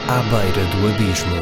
À beira do abismo.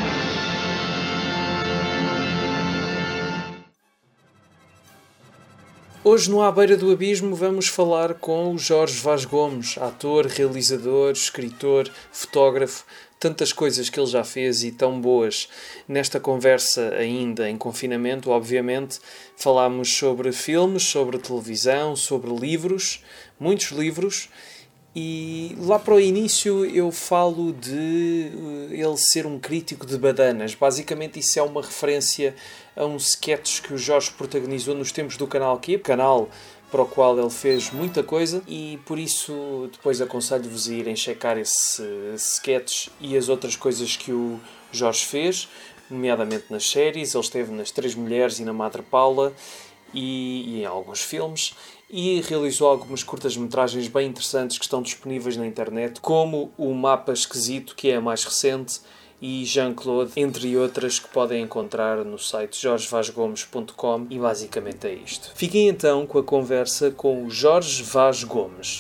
Hoje no À Beira do Abismo vamos falar com o Jorge Vaz Gomes, ator, realizador, escritor, fotógrafo, tantas coisas que ele já fez e tão boas. Nesta conversa ainda em confinamento, obviamente, falámos sobre filmes, sobre televisão, sobre livros, muitos livros. E lá para o início eu falo de ele ser um crítico de badanas. Basicamente isso é uma referência a um sketch que o Jorge protagonizou nos tempos do Canal Q, canal para o qual ele fez muita coisa, e por isso depois aconselho-vos a irem checar esse sketch e as outras coisas que o Jorge fez, nomeadamente nas séries. Ele esteve nas Três Mulheres e na Madre Paula e em alguns filmes, e realizou algumas curtas-metragens bem interessantes que estão disponíveis na internet, como o Mapa Esquisito, que é a mais recente, e Jean-Claude, entre outras que podem encontrar no site jorgevazgomes.com, e basicamente é isto. Fiquem então com a conversa com o Jorge Vaz Gomes.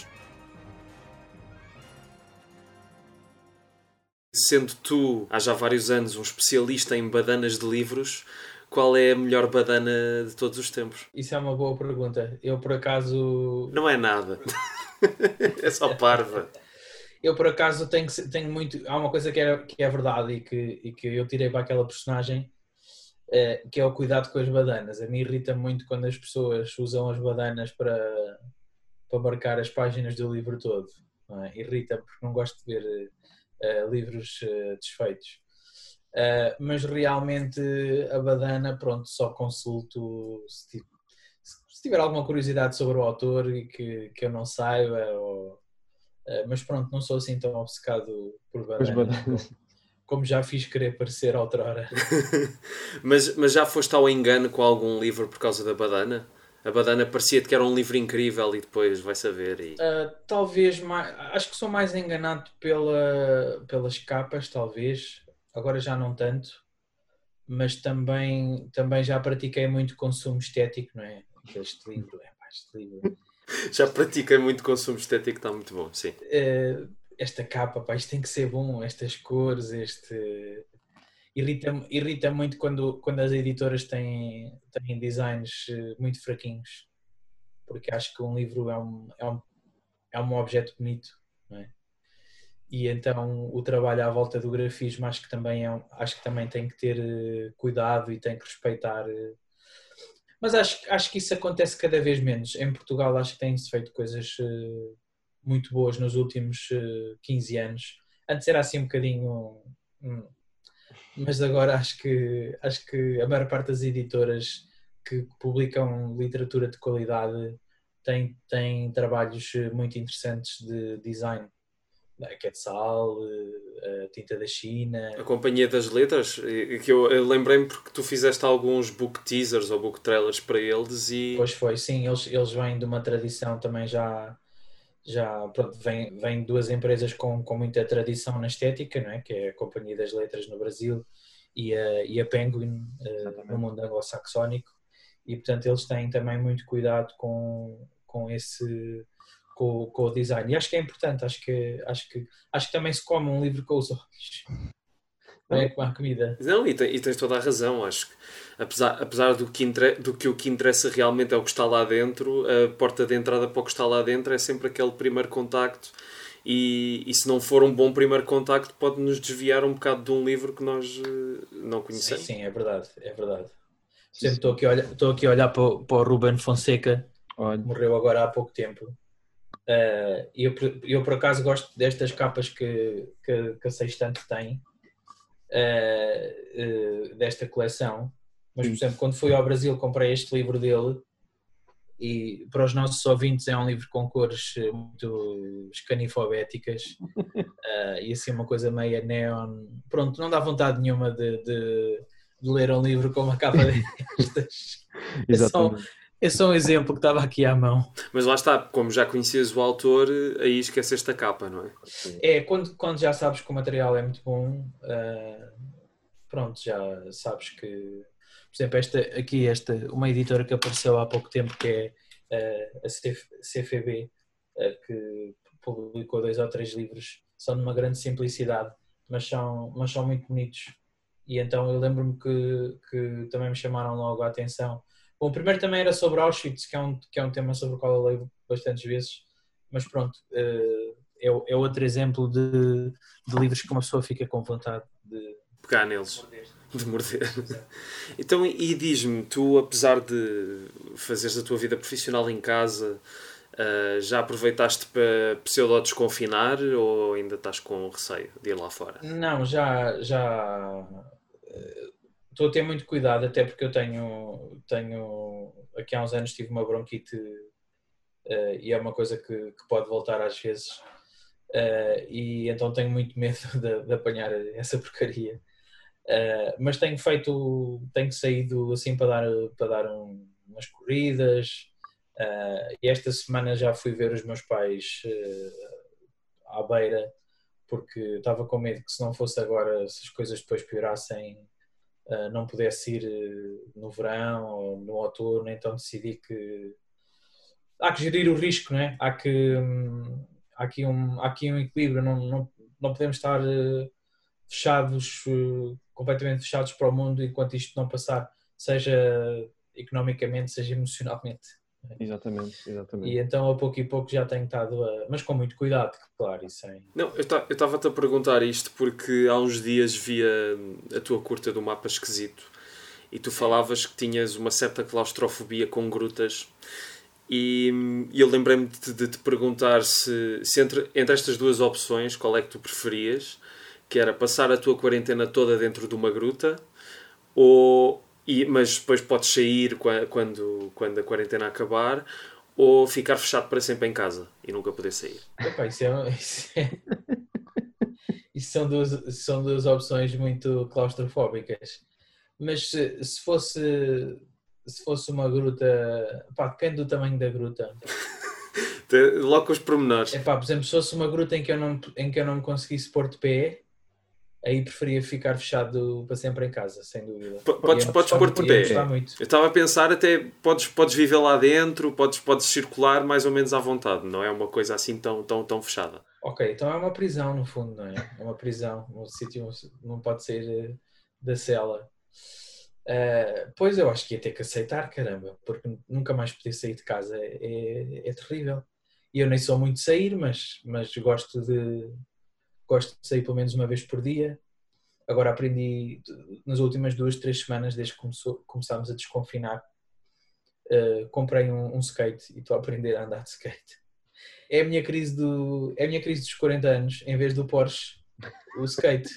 Sendo tu, há já vários anos, um especialista em badanas de livros, qual é a melhor badana de todos os tempos? Isso é uma boa pergunta. Eu, por acaso... Não é nada. É só parva. Eu, por acaso, tenho muito... Há uma coisa que é verdade e que eu tirei para aquela personagem, que é o cuidado com as badanas. A mim irrita muito quando as pessoas usam as badanas para marcar as páginas do livro todo. Não é? Irrita-me porque não gosto de ver livros desfeitos. Mas realmente a badana, pronto, só consulto se tiver alguma curiosidade sobre o autor e que eu não saiba, mas pronto, não sou assim tão obcecado por badanas como já fiz querer parecer outrora. mas já foste ao engano com algum livro por causa da badana? A badana parecia-te que era um livro incrível e depois vai saber. Talvez mais, acho que sou mais enganado pelas capas, talvez. Agora já não tanto, mas também já pratiquei muito consumo estético, não é? Este livro. Já pratiquei muito consumo estético, está muito bom, sim. Esta capa, pá, isto tem que ser bom, estas cores, Irrita muito quando as editoras têm designs muito fraquinhos, porque acho que um livro é um objeto bonito, não é? E então o trabalho à volta do grafismo acho que também tem que ter cuidado e tem que respeitar. Mas acho que isso acontece cada vez menos. Em Portugal acho que têm-se feito coisas muito boas nos últimos 15 anos. Antes era assim um bocadinho... mas agora acho que a maior parte das editoras que publicam literatura de qualidade têm trabalhos muito interessantes de design. A Quetzal, a Tinta da China. A Companhia das Letras, que eu lembrei-me porque tu fizeste alguns book teasers ou book trailers para eles e... Pois foi, sim, eles vêm de uma tradição também já pronto, vêm duas empresas com muita tradição na estética, não é? Que é a Companhia das Letras no Brasil e a Penguin no mundo anglo-saxónico, e portanto eles têm também muito cuidado com o design, e acho que é importante. Acho que também se come um livro com os olhos, não é? Com a comida. Não, e tens toda a razão. Acho que apesar do que o que interessa realmente é o que está lá dentro, a porta de entrada para o que está lá dentro é sempre aquele primeiro contacto, e se não for um bom primeiro contacto pode nos desviar um bocado de um livro que nós não conhecemos. Sim, é verdade. Por exemplo, estou aqui a olhar para o Ruben Fonseca, que morreu agora há pouco tempo. Eu por acaso gosto destas capas que a Sextante tem, desta coleção, mas por exemplo, quando fui ao Brasil comprei este livro dele, e para os nossos ouvintes é um livro com cores muito escanifobéticas, e assim uma coisa meio neon. Pronto, não dá vontade nenhuma de ler um livro com uma capa destas. É só um exemplo que estava aqui à mão. Mas lá está, como já conhecias o autor, aí esqueceste a capa, não é? Quando já sabes que o material é muito bom, pronto, já sabes que... Por exemplo, uma editora que apareceu há pouco tempo, que é a CFB, que publicou 2 ou 3 livros, são de uma grande simplicidade. mas são muito bonitos. E então eu lembro-me que também me chamaram logo a atenção. Bom, o primeiro também era sobre Auschwitz, que é um tema sobre o qual eu leio bastantes vezes, mas pronto, é outro exemplo de livros que uma pessoa fica com vontade de Pegar neles. morder. De morder. Então, e diz-me, tu, apesar de fazeres a tua vida profissional em casa, já aproveitaste para pseudo-desconfinar ou ainda estás com receio de ir lá fora? Não, já estou a ter muito cuidado, até porque eu tenho aqui há uns anos tive uma bronquite e é uma coisa que pode voltar às vezes. E então tenho muito medo de apanhar essa porcaria. Mas tenho saído assim para dar umas corridas. E esta semana já fui ver os meus pais à beira, porque estava com medo que se não fosse agora, se as coisas depois piorassem, não pudesse ir no verão ou no outono, então decidi que há que gerir o risco, não é? Há aqui um equilíbrio, não podemos estar fechados, completamente fechados para o mundo enquanto isto não passar, seja economicamente, seja emocionalmente. Exatamente. E então a pouco e pouco já tenho estado mas com muito cuidado, claro, e sem... Não, eu estava-te a perguntar isto porque há uns dias via a tua curta do Mapa Esquisito e tu falavas que tinhas uma certa claustrofobia com grutas e eu lembrei-me de te perguntar se entre estas duas opções, qual é que tu preferias, que era passar a tua quarentena toda dentro de uma gruta, mas depois podes sair quando a quarentena acabar, ou ficar fechado para sempre em casa e nunca poder sair. Epá, isso são duas opções muito claustrofóbicas. Mas se fosse uma gruta, pá, depende do tamanho da gruta. Logo com os pormenores. Epá, por exemplo, se fosse uma gruta em que eu não me conseguisse pôr de pé, aí preferia ficar fechado para sempre em casa, sem dúvida. Podes pôr de pé. Muito. Eu estava a pensar até podes viver lá dentro, podes circular mais ou menos à vontade, não é uma coisa assim tão fechada. Ok, então é uma prisão no fundo, não é? É uma prisão, um sítio não pode sair da cela. Pois eu acho que ia ter que aceitar, caramba, porque nunca mais poder sair de casa é terrível. E eu nem sou muito de sair, mas gosto de sair pelo menos uma vez por dia. Agora aprendi, nas últimas 2-3 semanas, desde que começámos a desconfinar, comprei um skate e estou a aprender a andar de skate. É a minha crise dos 40 anos, em vez do Porsche, o skate.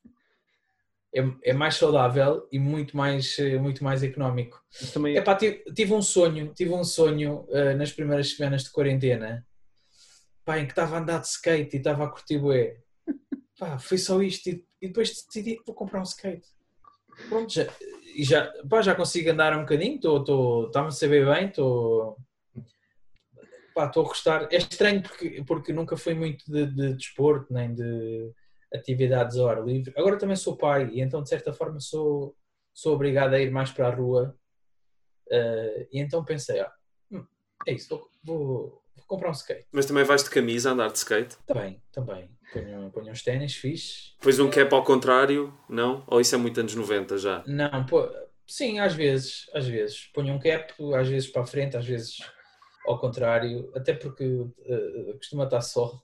É mais saudável e muito mais económico. Também... Epá, tive um sonho nas primeiras semanas de quarentena, pá, em que estava a andar de skate e estava a curtir bué. Pá, foi só isto e depois decidi que vou comprar um skate. Pronto, já consigo andar um bocadinho, está-me a saber bem, estou a gostar. É estranho porque nunca fui muito de desporto, nem de atividades ao ar livre. Agora também sou pai e então de certa forma sou obrigado a ir mais para a rua. E então pensei, é isso, vou comprar um skate. Mas também vais de camisa a andar de skate? Também. Ponho uns ténis fixe. Pois um cap ao contrário, não? Ou isso é muito anos 90 já? Não, sim, às vezes. Ponho um cap, às vezes para a frente, às vezes ao contrário, até porque costuma estar sol.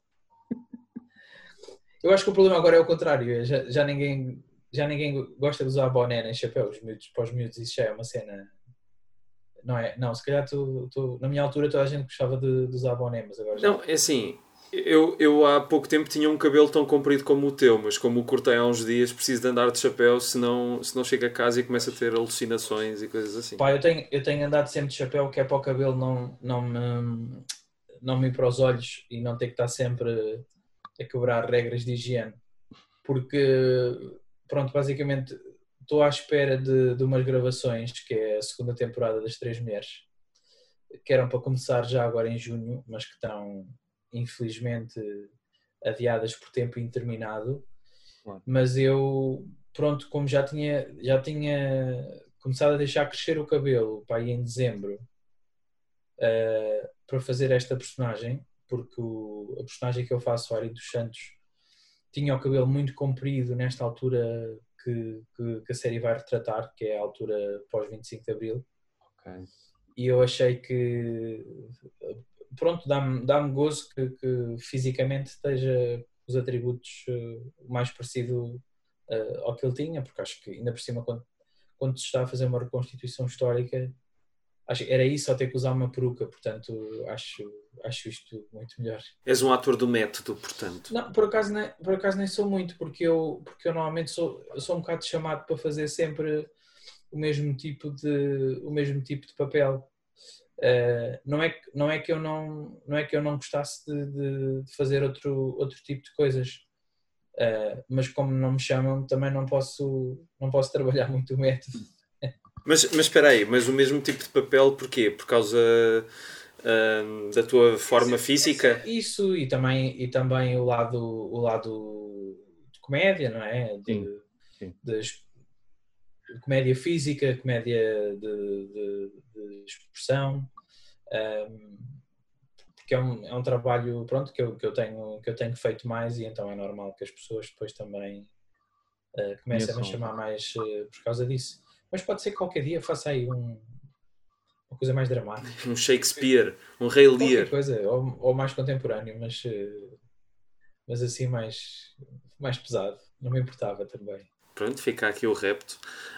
Eu acho que o problema agora é o contrário, já ninguém gosta de usar boné nem chapéu, para os miúdos isso já é uma cena, não é? Não, se calhar na minha altura toda a gente gostava de usar boné, mas agora já... Não, é assim, eu há pouco tempo tinha um cabelo tão comprido como o teu, mas como o cortei há uns dias preciso de andar de chapéu, senão chego a casa e começo a ter alucinações e coisas assim. Pá, eu tenho andado sempre de chapéu, que é para o cabelo não me ir para os olhos e não ter que estar sempre a quebrar regras de higiene, porque pronto, basicamente estou à espera de umas gravações, que é a segunda temporada das Três Mulheres, que eram para começar já agora em junho, mas que estão infelizmente adiadas por tempo indeterminado. Mas eu, pronto, como já tinha começado a deixar crescer o cabelo para ir em dezembro para fazer esta personagem, porque a personagem que eu faço, o Ari dos Santos, tinha o cabelo muito comprido nesta altura que a série vai retratar, que é a altura pós 25 de Abril. Ok. E eu achei que, pronto, dá-me gozo que fisicamente esteja os atributos o mais parecido ao que ele tinha, porque acho que ainda por cima quando se está a fazer uma reconstituição histórica, acho que era isso, só ter que usar uma peruca, portanto acho isto muito melhor. És um ator do método, portanto. Não, por acaso nem sou muito, porque eu normalmente sou um bocado chamado para fazer sempre o mesmo tipo de papel. Não é que eu não gostasse de fazer outro tipo de coisas, mas como não me chamam, também não posso trabalhar muito o método. Mas espera aí, mas o mesmo tipo de papel porquê? Por causa da tua forma física? Isso, e também o lado de comédia, não é? Sim. De comédia física, comédia de expressão, porque é um trabalho, pronto, que eu tenho feito mais, e então é normal que as pessoas depois também comecem a me chamar mais por causa disso. Mas pode ser que qualquer dia faça aí uma coisa mais dramática. Um Shakespeare, um Rei Lear. Qualquer coisa, ou mais contemporâneo, mas assim mais pesado. Não me importava também. Pronto, fica aqui o repto.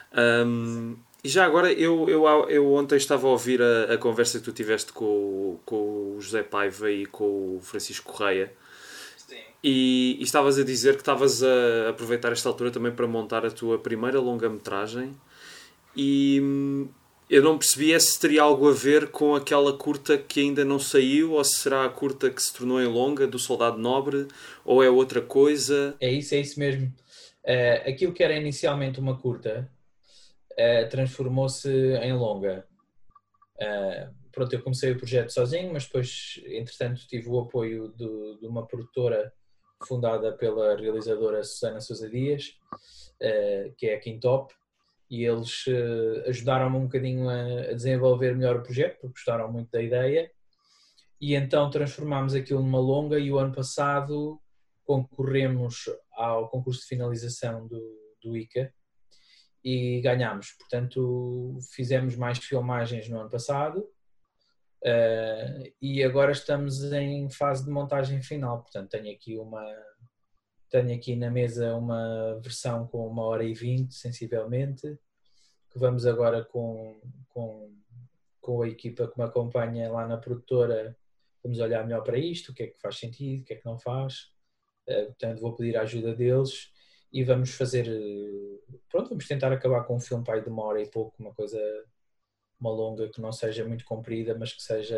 E já agora, eu ontem estava a ouvir a conversa que tu tiveste com o José Paiva e com o Francisco Correia. Sim. E estavas a dizer que estavas a aproveitar esta altura também para montar a tua primeira longa-metragem. E eu não percebi se teria algo a ver com aquela curta que ainda não saiu, ou se será a curta que se tornou em longa, do Soldado Nobre, ou é outra coisa. É isso mesmo. Aquilo que era inicialmente uma curta transformou-se em longa. Pronto, eu comecei o projeto sozinho, mas depois, entretanto, tive o apoio de uma produtora fundada pela realizadora Susana Sousa Dias, que é a Quintop, e eles ajudaram-me um bocadinho a desenvolver melhor o projeto, porque gostaram muito da ideia, e então transformámos aquilo numa longa, e o ano passado concorremos ao concurso de finalização do ICA e ganhámos. Portanto, fizemos mais filmagens no ano passado e agora estamos em fase de montagem final. Portanto, tenho aqui na mesa uma versão com 1h20, sensivelmente, que vamos agora com a equipa que me acompanha lá na produtora, vamos olhar melhor para isto, o que é que faz sentido, o que é que não faz. Portanto, vou pedir a ajuda deles e vamos fazer, pronto, vamos tentar acabar com um filme para aí de 1h e pouco, uma longa que não seja muito comprida, mas que seja,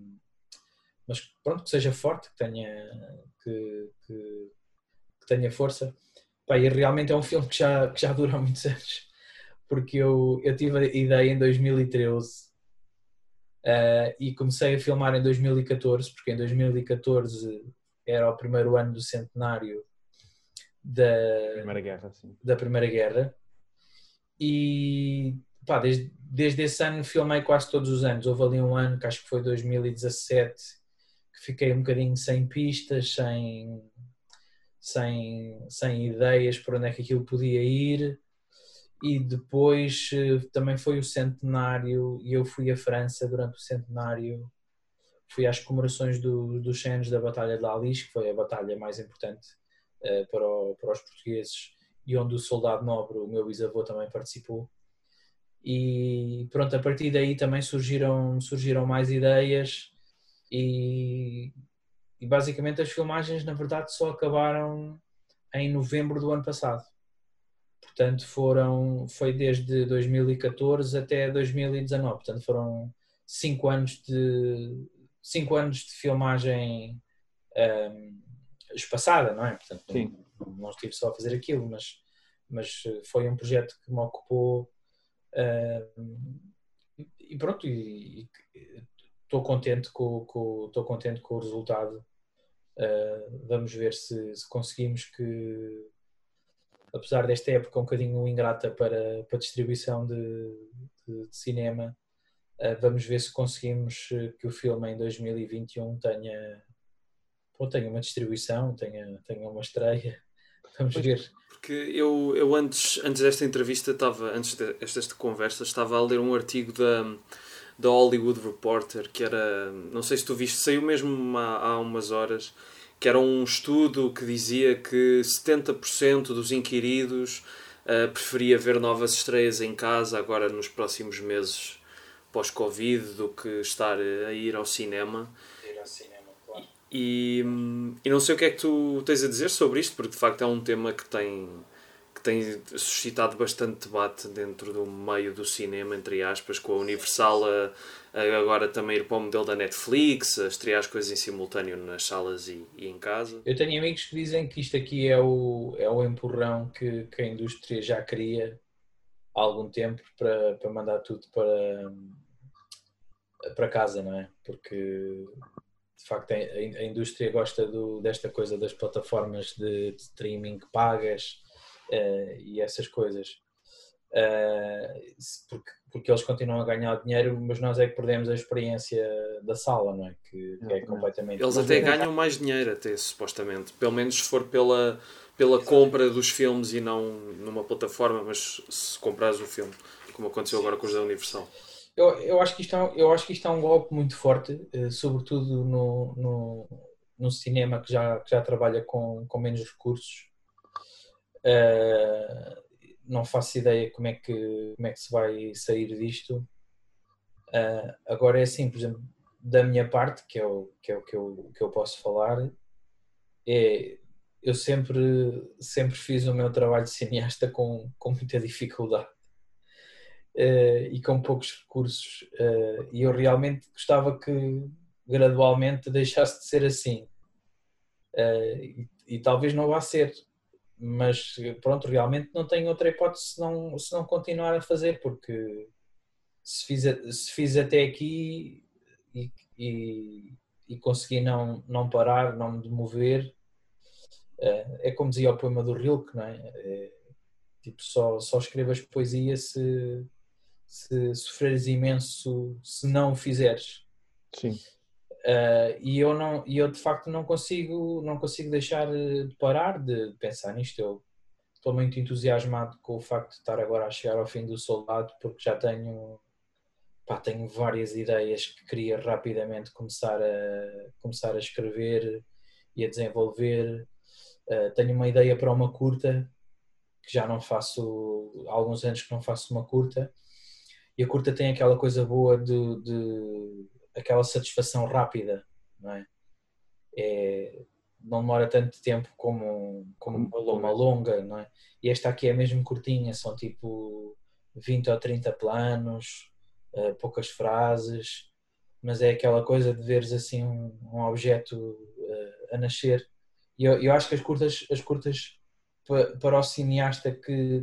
que seja forte, que tenha força. E realmente é um filme que já dura há muitos anos, porque eu tive a ideia em 2013 e comecei a filmar em 2014, porque em 2014 era o primeiro ano do centenário da Primeira Guerra, e desde esse ano filmei quase todos os anos. Houve ali um ano, que acho que foi 2017, que fiquei um bocadinho sem pistas, sem ideias para onde é que aquilo podia ir, e depois também foi o centenário e eu fui à França durante o centenário, fui às comemorações dos 100 anos da Batalha de Lalis, que foi a batalha mais importante para os portugueses, e onde o Soldado Nobre, o meu bisavô, também participou. E pronto, a partir daí também surgiram mais ideias e basicamente as filmagens, na verdade, só acabaram em novembro do ano passado. Portanto, foi desde 2014 até 2019. Portanto, foram 5 anos de filmagem espaçada, não é? Portanto, não estive só a fazer aquilo, mas foi um projeto que me ocupou e pronto, estou contente com o resultado. Vamos ver se conseguimos, que apesar desta época um bocadinho ingrata para distribuição de cinema, vamos ver se conseguimos que o filme em 2021 tenha uma distribuição, tenha uma estreia, Vamos ver. Porque eu antes desta entrevista, desta conversa, estava a ler um artigo da Hollywood Reporter, que era, não sei se tu viste, saiu mesmo há umas horas, que era um estudo que dizia que 70% dos inquiridos preferia ver novas estreias em casa agora nos próximos meses pós-Covid do que estar a ir ao cinema. Claro. E não sei o que é que tu tens a dizer sobre isto, porque de facto é um tema que tem suscitado bastante debate dentro do meio do cinema, entre aspas, com a Universal agora também ir para o modelo da Netflix, a estrear as coisas em simultâneo nas salas e em casa. Eu tenho amigos que dizem que isto aqui é o empurrão que a indústria já queria há algum tempo para mandar tudo para casa, não é? Porque de facto a indústria gosta desta coisa das plataformas de streaming pagas e essas coisas. Porque eles continuam a ganhar dinheiro, mas nós é que perdemos a experiência da sala, não é? Que é completamente... Eles até ganham mais dinheiro, até supostamente. Pelo menos se for pela compra dos filmes e não numa plataforma, mas se comprares o filme, como aconteceu agora com os da Universal. Eu acho que isto é um golpe muito forte, sobretudo no cinema que já trabalha com menos recursos. Não faço ideia como é que se vai sair disto. Agora é assim, por exemplo, da minha parte, que é o que eu posso falar, eu sempre fiz o meu trabalho de cineasta com muita dificuldade. E com poucos recursos, e eu realmente gostava que gradualmente deixasse de ser assim, e talvez não vá ser, mas pronto, realmente não tenho outra hipótese se não continuar a fazer, porque se fiz até aqui e consegui não parar, não me demover, é como dizia o poema do Rilke, não é? Tipo, só escrevas poesia se sofreres imenso se não o fizeres. Sim. E eu de facto não consigo deixar de parar de pensar nisto. Eu estou muito entusiasmado com o facto de estar agora a chegar ao fim do Soldado, porque já tenho várias ideias que queria rapidamente começar a escrever e a desenvolver. Tenho uma ideia para uma curta, que já não faço há alguns anos que não faço uma curta. E a curta tem aquela coisa boa de aquela satisfação rápida, não é? Não demora tanto tempo como uma longa, não é? E esta aqui é mesmo curtinha, são tipo 20 ou 30 planos, poucas frases, mas é aquela coisa de veres assim um objeto a nascer. E eu acho que as curtas para o cineasta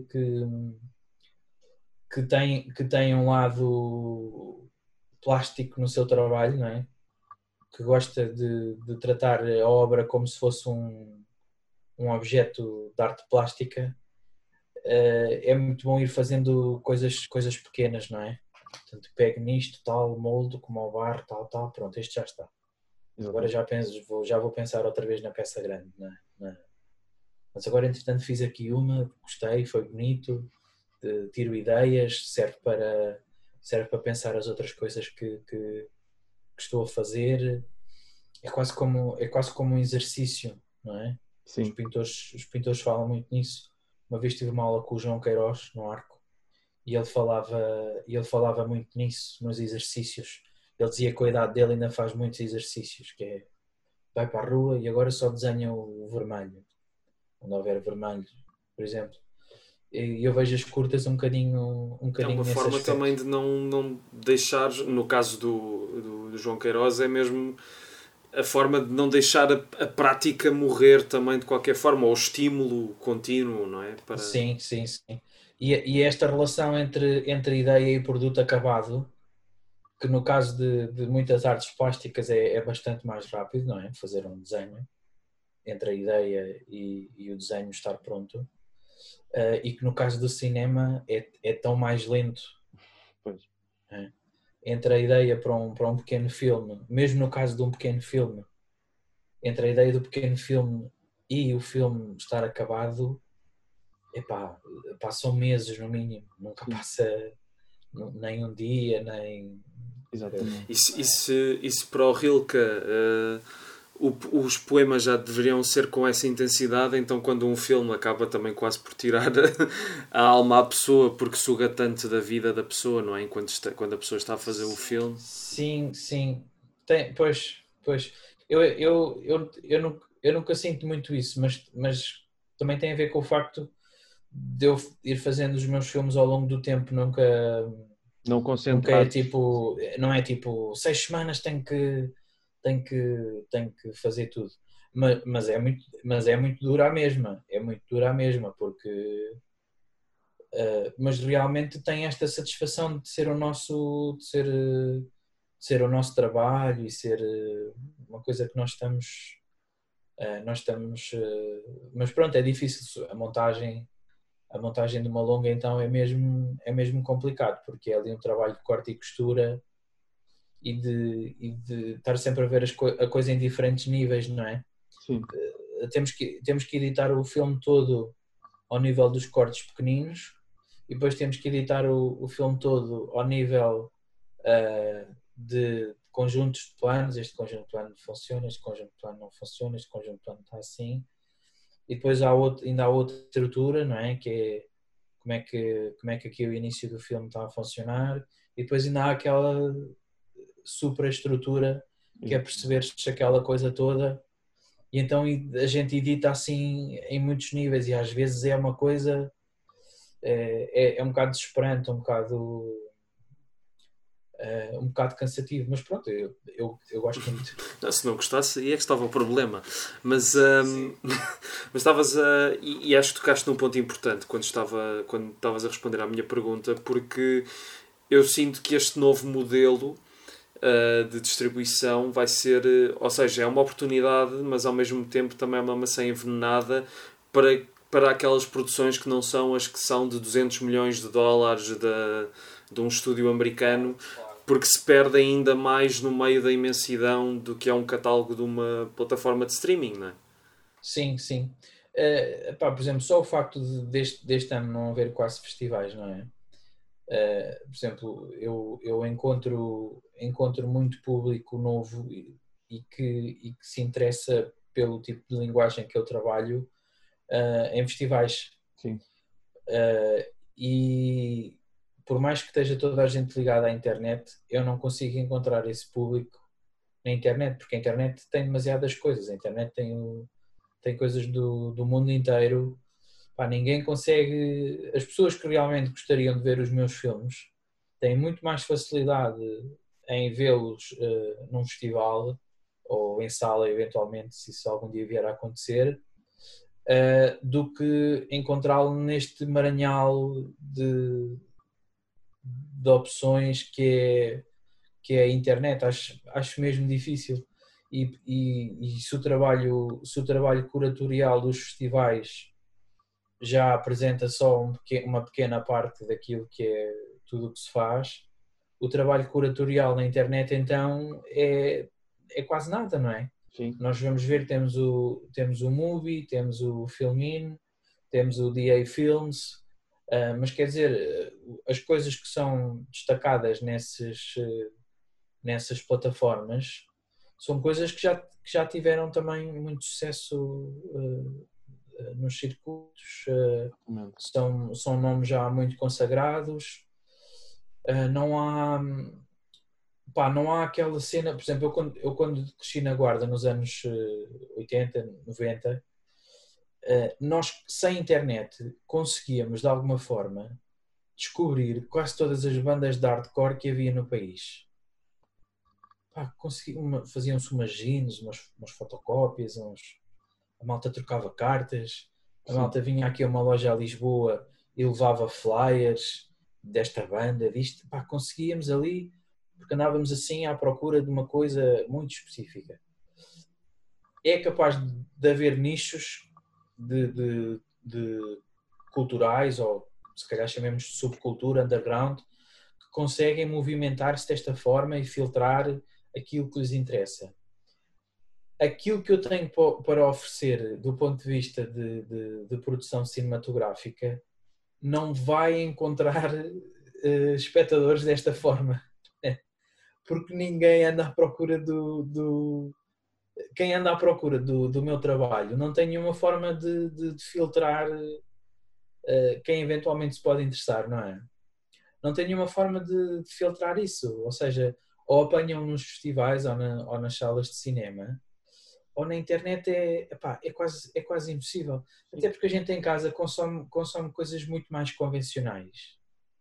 que tem um lado plástico no seu trabalho, não é? Que gosta de tratar a obra como se fosse um objeto de arte plástica, é muito bom ir fazendo coisas pequenas, não é? Portanto, pego nisto, tal, moldo, como ao bar, tal, pronto, este já está. Agora já vou pensar outra vez na peça grande, não é? Mas agora, entretanto, fiz aqui uma, gostei, foi bonito, tiro ideias, serve para pensar as outras coisas que estou a fazer. É quase como um exercício, não é? Sim. Os pintores falam muito nisso. Uma vez tive uma aula com o João Queiroz no Arco e ele falava muito nisso, nos exercícios. Ele dizia que a idade dele ainda faz muitos exercícios, que é vai para a rua e agora só desenha o vermelho, onde houver vermelho, por exemplo. E eu vejo as curtas um bocadinho é uma forma aspecto. Também de não deixar, no caso do João Queiroz, é mesmo a forma de não deixar a prática morrer também de qualquer forma, ou o estímulo contínuo, não é? Sim. E esta relação entre ideia e produto acabado, que no caso de muitas artes plásticas é bastante mais rápido, não é? Fazer um desenho entre a ideia e o desenho estar pronto. E que no caso do cinema é tão mais lento. Pois. É? Entre a ideia para um pequeno filme, mesmo no caso de um pequeno filme, entre a ideia do pequeno filme e o filme estar acabado, epá, passam meses no mínimo, nunca passa nem um dia, nem... Exatamente. Isso para o Rilke, os poemas já deveriam ser com essa intensidade, então quando um filme acaba também quase por tirar a alma à pessoa, porque suga tanto da vida da pessoa, não é? Quando a pessoa está a fazer o filme. Sim, sim. Pois. Eu nunca sinto muito isso, mas também tem a ver com o facto de eu ir fazendo os meus filmes ao longo do tempo, nunca Não é concentrado. tipo, não é tipo 6 semanas tenho que fazer tudo. Mas é muito dura a mesma, porque mas realmente tem esta satisfação de ser de ser o nosso trabalho e ser uma coisa que nós estamos, mas pronto, é difícil a montagem de uma longa então é mesmo complicado, porque é ali um trabalho de corte e costura e de estar sempre a ver a coisa em diferentes níveis, não é? Sim. Temos que editar o filme todo ao nível dos cortes pequeninos e depois temos que editar o filme todo ao nível de conjuntos de planos. Este conjunto de plano funciona, este conjunto de plano não funciona, este conjunto de plano está assim. E depois ainda há outra estrutura, não é? Que é como é que aqui o início do filme está a funcionar. E depois ainda há aquela superestrutura que é perceber se aquela coisa toda. E então a gente edita assim em muitos níveis e às vezes é uma coisa é um bocado desesperante, um bocado cansativo, mas pronto, eu gosto muito. Não, se não gostasse, aí é que estava o problema. Mas, mas estavas a. E acho que tocaste num ponto importante quando estavas a responder à minha pergunta, porque eu sinto que este novo modelo de distribuição vai ser. Ou seja, é uma oportunidade, mas ao mesmo tempo também é uma maçã envenenada para aquelas produções que não são as que são de 200 milhões de dólares de um estúdio americano, porque se perde ainda mais no meio da imensidão do que é um catálogo de uma plataforma de streaming, não é? Sim, sim. Por exemplo, só o facto deste ano não haver quase festivais, não é? Por exemplo, eu encontro muito público novo e que se interessa pelo tipo de linguagem que eu trabalho em festivais. Sim. E por mais que esteja toda a gente ligada à internet, eu não consigo encontrar esse público na internet, porque a internet tem demasiadas coisas. A internet tem coisas do mundo inteiro. Ninguém consegue... As pessoas que realmente gostariam de ver os meus filmes têm muito mais facilidade em vê-los num festival ou em sala, eventualmente, se isso algum dia vier a acontecer, do que encontrá-lo neste maranhal de opções que é a internet. Acho mesmo difícil. E se o trabalho curatorial dos festivais já apresenta só uma pequena parte daquilo que é tudo o que se faz, o trabalho curatorial na internet então é quase nada, não é? Sim. Nós vamos ver, temos o Movie, temos o Filmin, temos o DA Films, mas quer dizer, as coisas que são destacadas nessas plataformas são coisas que já tiveram também muito sucesso nos circuitos, são nomes já muito consagrados, não há aquela cena, por exemplo, eu quando cresci na Guarda nos anos 80, 90, nós sem internet conseguíamos de alguma forma descobrir quase todas as bandas de hardcore que havia no país. Faziam-se umas jeans, umas fotocópias, a malta trocava cartas, a malta vinha aqui a uma loja a Lisboa e levava flyers desta banda, disto. Conseguíamos ali, porque andávamos assim à procura de uma coisa muito específica. É capaz de haver nichos de culturais, ou se calhar chamemos de subcultura, underground, que conseguem movimentar-se desta forma e filtrar aquilo que lhes interessa. aquilo que eu tenho para oferecer do ponto de vista de produção cinematográfica não vai encontrar espectadores desta forma. Porque ninguém anda à procura quem anda à procura do meu trabalho não tem nenhuma forma de filtrar quem eventualmente se pode interessar, não é? Não tem nenhuma forma de filtrar isso. Ou seja, ou apanham nos festivais ou nas salas de cinema, ou na internet é quase impossível. Até porque a gente em casa consome coisas muito mais convencionais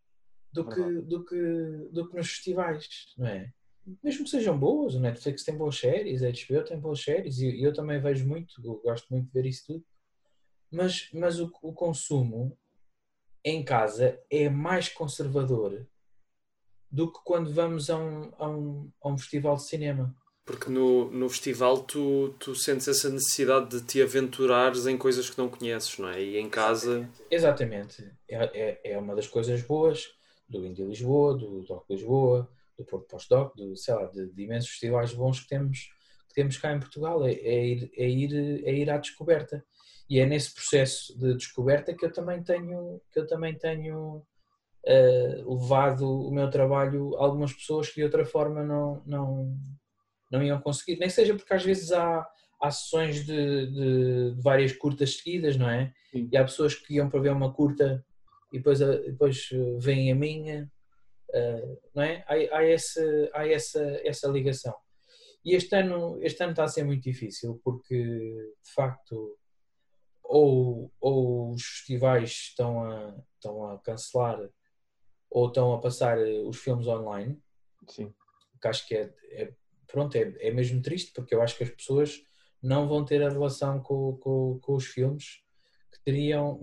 do que nos festivais, não é? Mesmo que sejam boas, o Netflix tem boas séries, a HBO tem boas séries, e eu também vejo muito, eu gosto muito de ver isso tudo, mas o consumo em casa é mais conservador do que quando vamos a um festival de cinema. Porque no festival tu sentes essa necessidade de te aventurares em coisas que não conheces, não é? E em casa. Exatamente. É uma das coisas boas do Indie Lisboa, do Doc Lisboa, do Porto Pós-Doc, sei lá, de imensos festivais bons que temos cá em Portugal. É ir à descoberta. E é nesse processo de descoberta que eu também tenho levado o meu trabalho a algumas pessoas que de outra forma não iam conseguir. Nem seja porque às vezes há sessões de várias curtas seguidas, não é? Sim. E há pessoas que iam para ver uma curta e depois veem a minha, não é? Há essa ligação. E este ano está a ser muito difícil porque, de facto, ou os festivais estão a cancelar ou estão a passar os filmes online. Sim. Que acho que pronto, é mesmo triste, porque eu acho que as pessoas não vão ter a relação com os filmes que teriam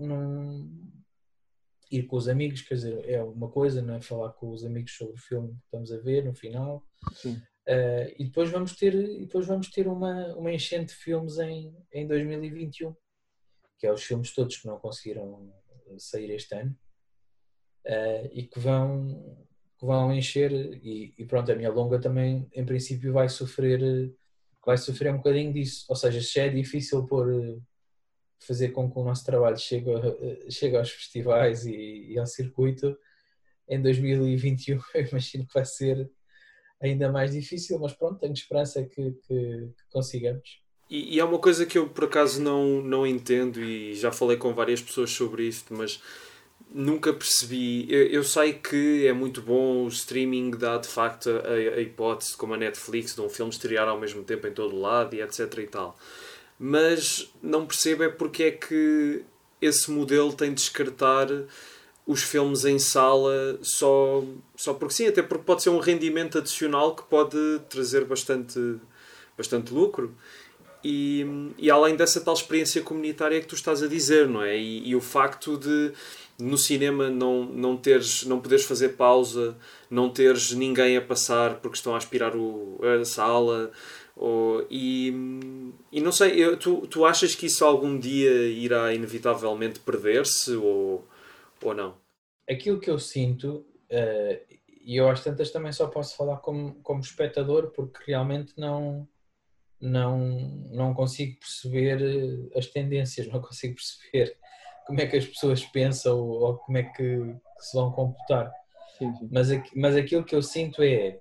ir com os amigos, quer dizer, é uma coisa, não é? Falar com os amigos sobre o filme que estamos a ver no final. Sim. E depois vamos ter uma enchente de filmes em 2021, que é os filmes todos que não conseguiram sair este ano, e que vão encher, e pronto, a minha longa também em princípio vai sofrer um bocadinho disso, ou seja, se já é difícil fazer com que o nosso trabalho chegue aos festivais e ao circuito, em 2021 eu imagino que vai ser ainda mais difícil, mas pronto, tenho esperança que consigamos. E há uma coisa que eu por acaso não entendo, e já falei com várias pessoas sobre isto, mas nunca percebi. Eu sei que é muito bom, o streaming dá de facto a hipótese, como a Netflix, de um filme estrear ao mesmo tempo em todo o lado e etc e tal. Mas não percebo é porque é que esse modelo tem de descartar os filmes em sala só porque sim, até porque pode ser um rendimento adicional que pode trazer bastante lucro. E além dessa tal experiência comunitária que tu estás a dizer, não é? E o facto de no cinema não poderes fazer pausa, não teres ninguém a passar porque estão a aspirar a sala. E não sei, tu achas que isso algum dia irá inevitavelmente perder-se ou não? Aquilo que eu sinto, e eu às tantas também só posso falar como espectador, porque realmente não consigo perceber as tendências, não consigo perceber como é que as pessoas pensam ou como é que se vão comportar. Sim, sim. Mas aquilo que eu sinto é,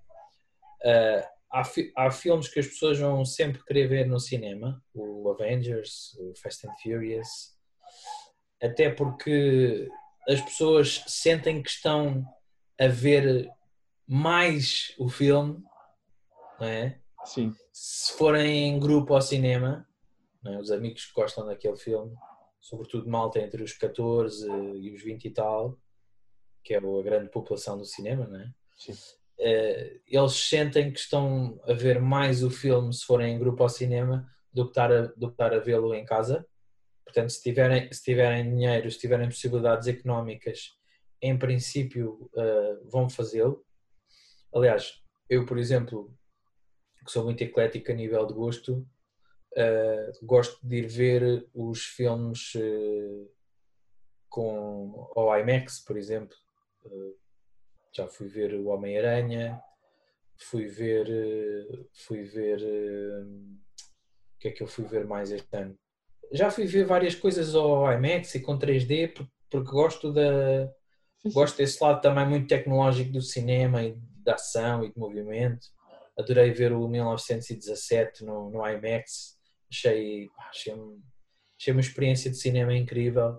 há filmes que as pessoas vão sempre querer ver no cinema, o Avengers, o Fast and Furious, até porque as pessoas sentem que estão a ver mais o filme, não é? Sim. Se forem em grupo ao cinema, não é? Os amigos que gostam daquele filme, sobretudo malta entre os 14 e os 20 e tal, que é a grande população do cinema, não é? Sim. Eles sentem que estão a ver mais o filme se forem em grupo ao cinema do que estar a vê-lo em casa. Portanto, se tiverem dinheiro, se tiverem possibilidades económicas, em princípio vão fazê-lo. Aliás, eu, por exemplo, que sou muito eclético a nível de gosto, gosto de ir ver os filmes com o IMAX, por exemplo. Já fui ver o Homem-Aranha, fui ver que é que eu fui ver mais este ano? Já fui ver várias coisas ao IMAX e com 3D porque gosto desse lado também muito tecnológico do cinema e de ação e de movimento. Adorei ver o 1917 no IMAX. Achei uma experiência de cinema incrível.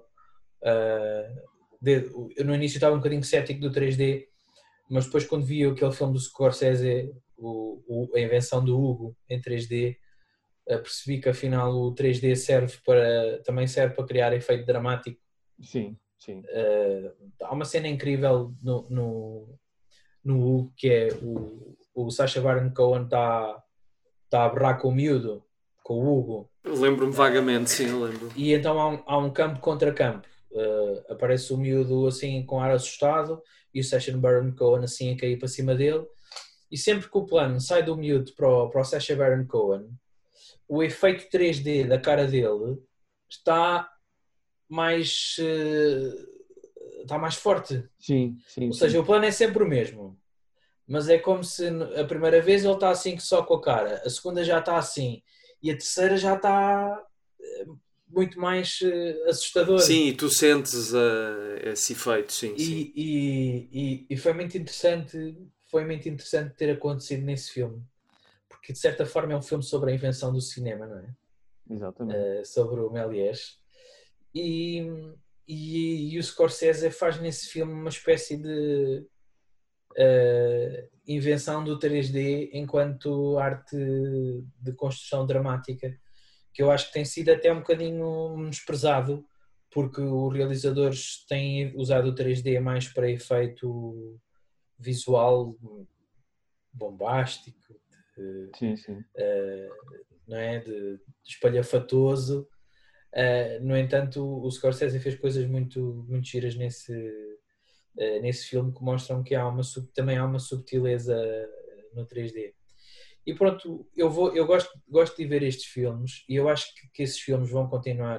Eu no início estava um bocadinho cético do 3D, mas depois quando vi aquele filme do Scorsese, a invenção do Hugo em 3D, percebi que afinal o 3D também serve para criar efeito dramático. Sim, sim. Há uma cena incrível no Hugo, que é o Sacha Baron Cohen está a berrar com o miúdo, com o Hugo. Lembro-me vagamente, sim, eu lembro. E então há um campo contra campo. Aparece o miúdo assim com ar assustado e o Sacha Baron Cohen assim a cair para cima dele. E sempre que o plano sai do miúdo para o Sacha Baron Cohen, o efeito 3D da cara dele está mais forte. Sim. Ou seja, o plano é sempre o mesmo. Mas é como se a primeira vez ele está assim só com a cara, a segunda já está assim e a terceira já está muito mais assustador. Sim, e tu sentes esse efeito, sim. E foi muito interessante ter acontecido nesse filme, porque de certa forma é um filme sobre a invenção do cinema, não é? Exatamente. Sobre o Méliès. E o Scorsese faz nesse filme uma espécie de invenção do 3D enquanto arte de construção dramática, que eu acho que tem sido até um bocadinho menosprezado, porque os realizadores têm usado o 3D mais para efeito visual bombástico, não é? De espalhafatoso. No entanto, o Scorsese fez coisas muito, muito giras nesse filme, que mostram que também há uma subtileza no 3D. E pronto, eu gosto de ver estes filmes e eu acho que esses filmes vão continuar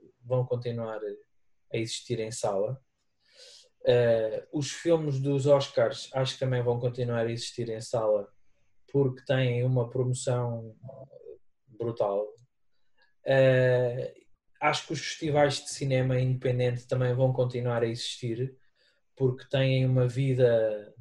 a existir em sala. Os filmes dos Oscars acho que também vão continuar a existir em sala porque têm uma promoção brutal. Acho que os festivais de cinema independente também vão continuar a existir porque têm uma vida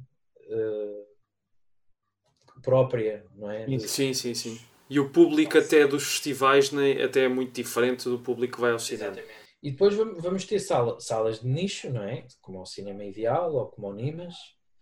própria, não é? Sim. E o público até dos festivais até é muito diferente do público que vai ao cinema. Exatamente. E depois vamos ter salas de nicho, não é? Como o Cinema Ideal ou como o Nimas.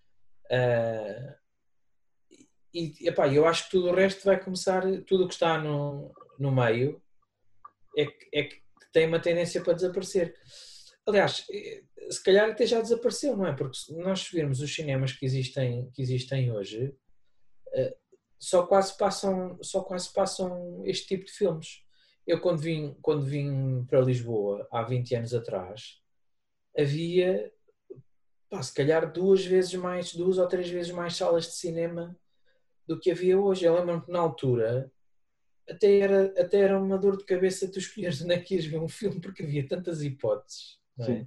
Eu acho que tudo o resto vai começar, tudo o que está no meio é que tem uma tendência para desaparecer. Aliás, se calhar até já desapareceu, não é? Porque se nós virmos os cinemas que existem hoje, só quase passam este tipo de filmes. Eu quando vim para Lisboa há 20 anos atrás, havia se calhar 2 ou 3 vezes mais salas de cinema do que havia hoje. Eu lembro-me que na altura até era uma dor de cabeça tu escolheres onde é que ias ver um filme, porque havia tantas hipóteses, não é?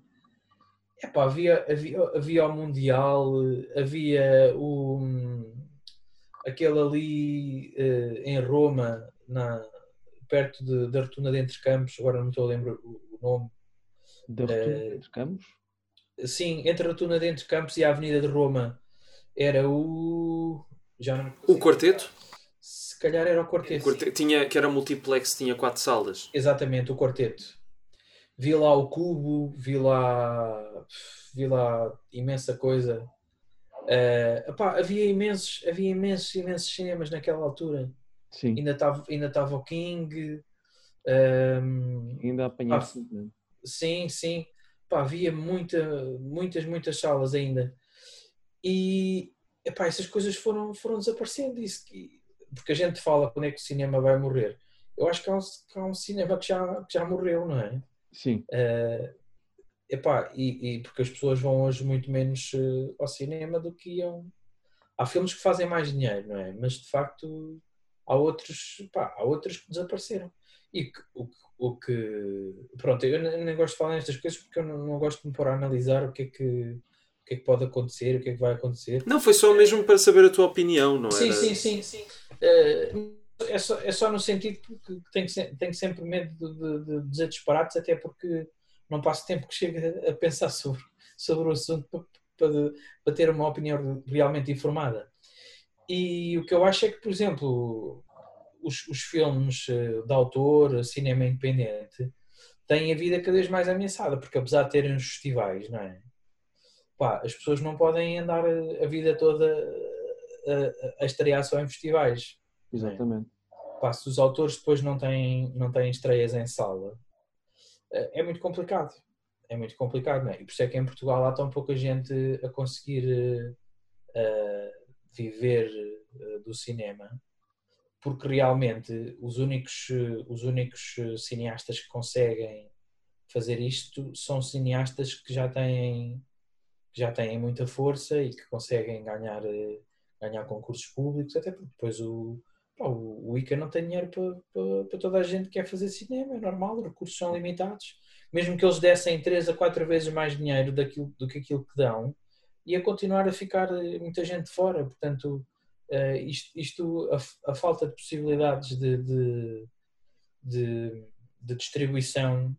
Havia o Mundial, havia aquele ali em Roma, perto da Rotunda de Entre Campos, agora não estou a lembrar o nome. Da Rotunda de Entre Campos? Sim, entre a Rotunda de Entre Campos e a Avenida de Roma. Era o Quarteto? Se calhar era o Quarteto. Que era multiplex, tinha 4 salas. Exatamente, o Quarteto. Vi lá o Cubo, vi lá imensa coisa. Havia imensos cinemas naquela altura. Sim. Ainda estava o King. Ainda apanhaste. Sim. Havia muitas salas ainda. E essas coisas foram desaparecendo. Porque a gente fala quando é que o cinema vai morrer. Eu acho que há um cinema que já morreu, não é? Sim. Porque as pessoas vão hoje muito menos ao cinema do que iam. Há filmes que fazem mais dinheiro, não é? Mas de facto há outros que desapareceram. Pronto, eu nem gosto de falar nestas coisas porque eu não gosto de me pôr a analisar o que é que pode acontecer, o que é que vai acontecer. Não, foi só mesmo para saber a tua opinião, não é? Sim. é só no sentido que tenho sempre medo de dizer disparates, até porque não passo tempo que chega a pensar sobre o assunto para ter uma opinião realmente informada. E o que eu acho é que, por exemplo, os filmes de autor, cinema independente, têm a vida cada vez mais ameaçada, porque apesar de terem os festivais, não é? Pá, as pessoas não podem andar a vida toda a estrear só em festivais. Exatamente. Pá, se os autores depois não têm estreias em sala, é muito complicado. É muito complicado, não é? E por isso é que em Portugal há tão pouca gente a conseguir viver do cinema, porque realmente os únicos cineastas que conseguem fazer isto são cineastas que já têm muita força e que conseguem ganhar concursos públicos, até porque depois o ICA não tem dinheiro para toda a gente que quer fazer cinema, é normal, os recursos são limitados. Mesmo que eles dessem 3 a 4 vezes mais dinheiro do que aquilo que dão, ia continuar a ficar muita gente fora. Portanto, a falta de possibilidades de distribuição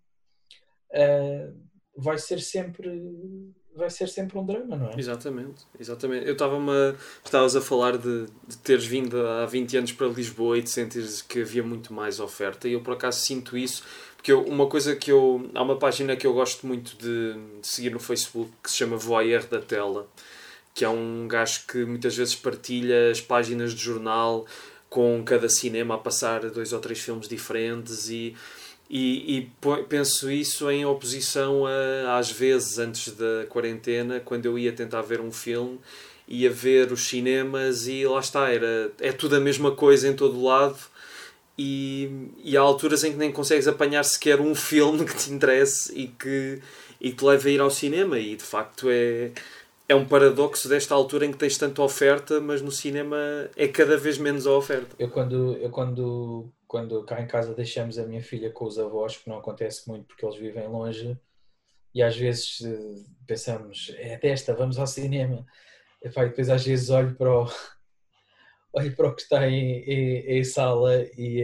vai ser sempre um drama, não é? Exatamente. Eu estavas a falar de teres vindo há 20 anos para Lisboa e de sentires que havia muito mais oferta, e eu por acaso sinto isso, porque há uma página que eu gosto muito de seguir no Facebook que se chama Voyeur da Tela, que é um gajo que muitas vezes partilha as páginas de jornal com cada cinema a passar 2 ou 3 filmes diferentes, e penso isso em oposição às vezes antes da quarentena, quando eu ia tentar ver um filme, ia ver os cinemas e lá está, é tudo a mesma coisa em todo lado, e há alturas em que nem consegues apanhar sequer um filme que te interesse e que te leve a ir ao cinema, e de facto é um paradoxo desta altura em que tens tanta oferta, mas no cinema é cada vez menos a oferta. Quando cá em casa deixamos a minha filha com os avós, que não acontece muito porque eles vivem longe, e às vezes pensamos, é desta, vamos ao cinema. E depois às vezes olho para o que está em sala e